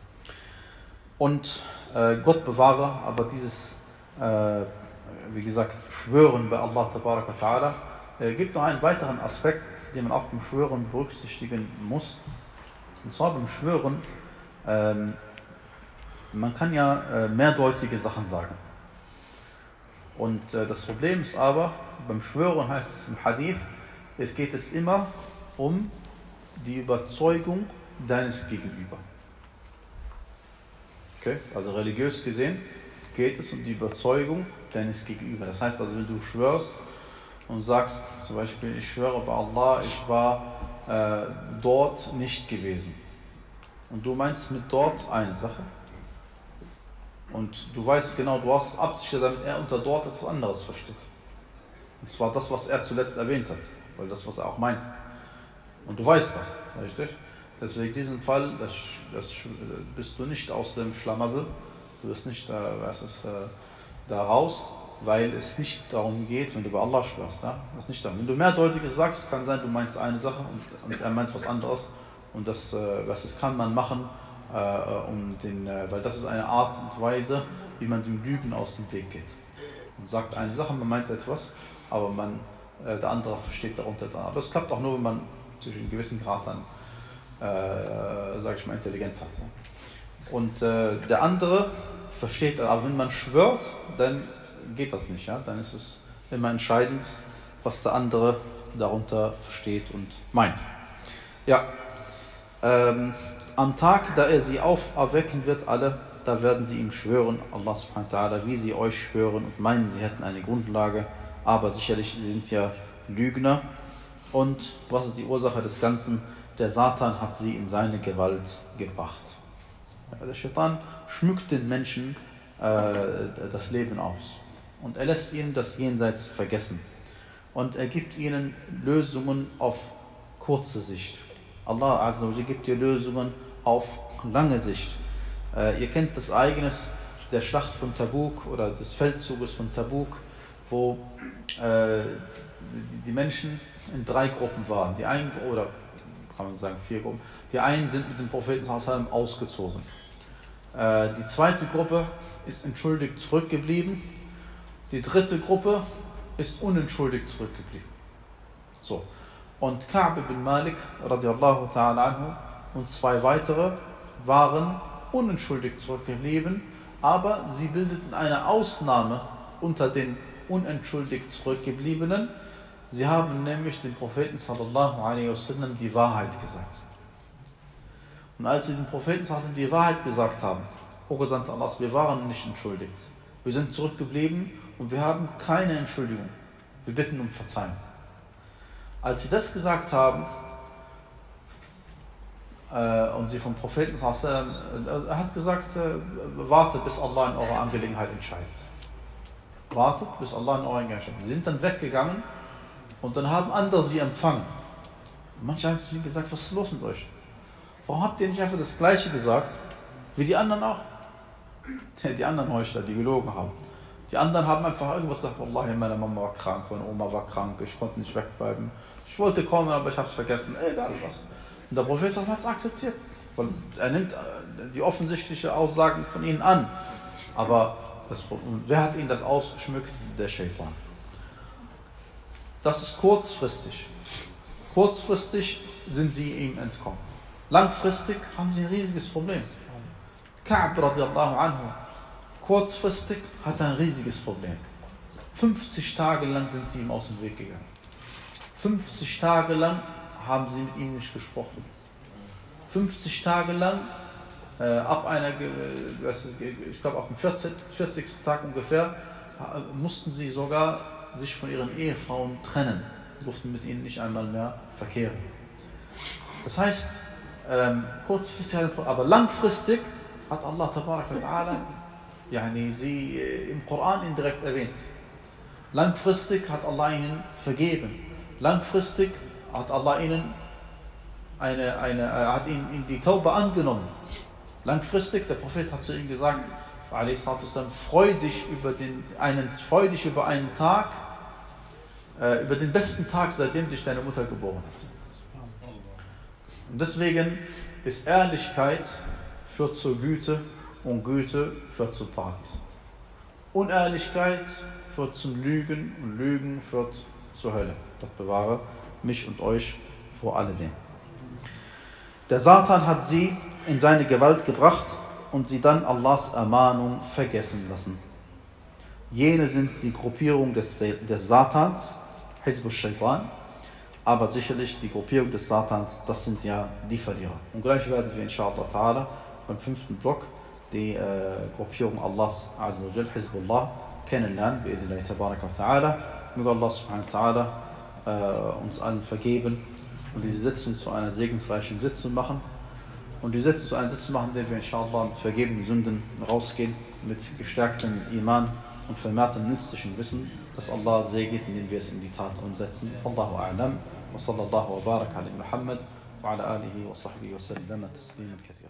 Speaker 1: Und äh, Gott bewahre, aber dieses, äh, wie gesagt, Schwören bei Allah tabaraka wa ta'ala, äh, gibt noch einen weiteren Aspekt, den man auch beim Schwören berücksichtigen muss. Und zwar beim Schwören, ähm, man kann ja äh, mehrdeutige Sachen sagen. Und äh, das Problem ist aber, beim Schwören heißt es im Hadith, es geht es immer um die Überzeugung deines Gegenüber. Okay? Also religiös gesehen geht es um die Überzeugung deines Gegenüber. Das heißt also, wenn du schwörst und sagst, zum Beispiel, ich schwöre bei Allah, ich war äh, dort nicht gewesen. Und du meinst mit dort eine Sache. Und du weißt genau, du hast Absicht, damit er unter dort etwas anderes versteht. Und zwar das, was er zuletzt erwähnt hat, weil das, was er auch meint. Und du weißt das, richtig? Deswegen in diesem Fall, das, das bist du nicht aus dem Schlamassel, du bist nicht äh, was ist, äh, da raus, weil es nicht darum geht, wenn du bei Allah schwörst. Ja? Das ist nicht darum. Wenn du mehrdeutiges sagst, kann sein, du meinst eine Sache und, und er meint was anderes. Und das, äh, was das kann man machen, äh, um den, äh, weil das ist eine Art und Weise, wie man dem Lügen aus dem Weg geht. Man sagt eine Sache, man meint etwas, aber man, äh, der andere versteht darunter dran. Aber es klappt auch nur, wenn man durch einen gewissen Grad an, äh, sag ich mal, Intelligenz hat. Ja? Und äh, der andere versteht, aber wenn man schwört, dann geht das nicht. Ja? Dann ist es immer entscheidend, was der andere darunter versteht und meint. Ja, ähm, am Tag, da er sie auferwecken wird, alle, da werden sie ihm schwören, Allah subhanahu wa ta'ala, wie sie euch schwören und meinen, sie hätten eine Grundlage, aber sicherlich, sie sind ja Lügner. Und was ist die Ursache des Ganzen? Der Satan hat sie in seine Gewalt gebracht. Ja, der Shaitan schmückt den Menschen äh, das Leben aus. Und er lässt ihnen das Jenseits vergessen. Und er gibt ihnen Lösungen auf kurze Sicht. Allah Azza wa Jalla gibt dir Lösungen auf lange Sicht. Äh, ihr kennt das Ereignis der Schlacht von Tabuk oder des Feldzuges von Tabuk, wo äh, die Menschen in drei Gruppen waren. Die einen, oder kann man sagen vier Gruppen, die einen sind mit dem Propheten ausgezogen. Äh, die zweite Gruppe ist entschuldigt zurückgeblieben. Die dritte Gruppe ist unentschuldigt zurückgeblieben. So. Und Ka'b ibn Malik radiallahu ta'ala anhu und zwei weitere waren unentschuldigt zurückgeblieben, aber sie bildeten eine Ausnahme unter den unentschuldigt zurückgebliebenen. Sie haben nämlich dem Propheten sallallahu alaihi wasallam die Wahrheit gesagt. Und als sie dem Propheten sallallahu alaihi wasallam die Wahrheit gesagt haben, O Gesandter Allahs, wir waren nicht entschuldigt. Wir sind zurückgeblieben und wir haben keine Entschuldigung. Wir bitten um Verzeihung. Als sie das gesagt haben, äh, und sie vom Propheten sallallahu alaihi wasallam, er hat gesagt, äh, wartet, bis Allah in eurer Angelegenheit entscheidet. Wartet, bis Allah in eurer Angelegenheit entscheidet. Sie sind dann weggegangen und dann haben andere sie empfangen. Und manche haben zu ihnen gesagt, was ist los mit euch? Warum habt ihr nicht einfach das Gleiche gesagt, wie die anderen auch? Die anderen Heuchler, die gelogen haben. Die anderen haben einfach irgendwas gesagt, Wallahi, meine Mama war krank, meine Oma war krank, ich konnte nicht wegbleiben. Ich wollte kommen, aber ich habe es vergessen. Egal was. Und der Prophet hat es akzeptiert. Weil er nimmt die offensichtlichen Aussagen von ihnen an. Aber das, wer hat ihnen das ausgeschmückt? Der Shaitan. Das ist kurzfristig. Kurzfristig sind sie ihm entkommen. Langfristig haben sie ein riesiges Problem. Ka'b radiallahu anhu, kurzfristig hat er ein riesiges Problem. fünfzig Tage lang sind sie ihm aus dem Weg gegangen. fünfzig Tage lang haben sie mit ihm nicht gesprochen. fünfzig Tage lang, äh, ab einer, ich glaube ab dem vierzigsten Tag ungefähr, mussten sie sogar sich von ihren Ehefrauen trennen, durften mit ihnen nicht einmal mehr verkehren. Das heißt, ähm, kurzfristig, aber langfristig hat Allah tabaraka wa ta'ala yani, sie im Koran indirekt erwähnt. Langfristig hat Allah ihnen vergeben. Langfristig hat Allah ihnen eine, eine, er hat ihnen in die Taube angenommen. Langfristig, der Prophet hat zu ihnen gesagt, freu dich über den, einen, freu dich über einen Tag, äh, über den besten Tag, seitdem dich deine Mutter geboren hat. Und deswegen ist Ehrlichkeit führt zur Güte und Güte führt zu Partys. Unehrlichkeit führt zum Lügen und Lügen führt zur Hölle. Gott bewahre mich und euch vor alledem. Der Satan hat sie in seine Gewalt gebracht und sie dann Allahs Ermahnung vergessen lassen. Jene sind die Gruppierung des, des Satans, Hizb Shaitan, aber sicherlich die Gruppierung des Satans, das sind ja die Verlierer. Und gleich werden wir inshallah ta'ala beim fünften Block die äh, Gruppierung Allahs Azza wa Jal, Hizbullah, kennenlernen, bi'idhnillahi tabaraka wa ta'ala. Möge Allah subhanahu wa ta'ala äh, uns allen vergeben und diese Sitzung zu einer segensreichen Sitzung machen. Und die Sitzung zu einer Sitzung machen, in der wir inshallah mit vergebenen Sünden rausgehen, mit gestärktem Iman und vermehrtem nützlichem Wissen, dass Allah segnet, indem wir es in die Tat umsetzen. Allahu a'lam, wa sallallahu wa baraka ala Muhammad wa ala alihi wa sahbihi wa sallam taslima kathira.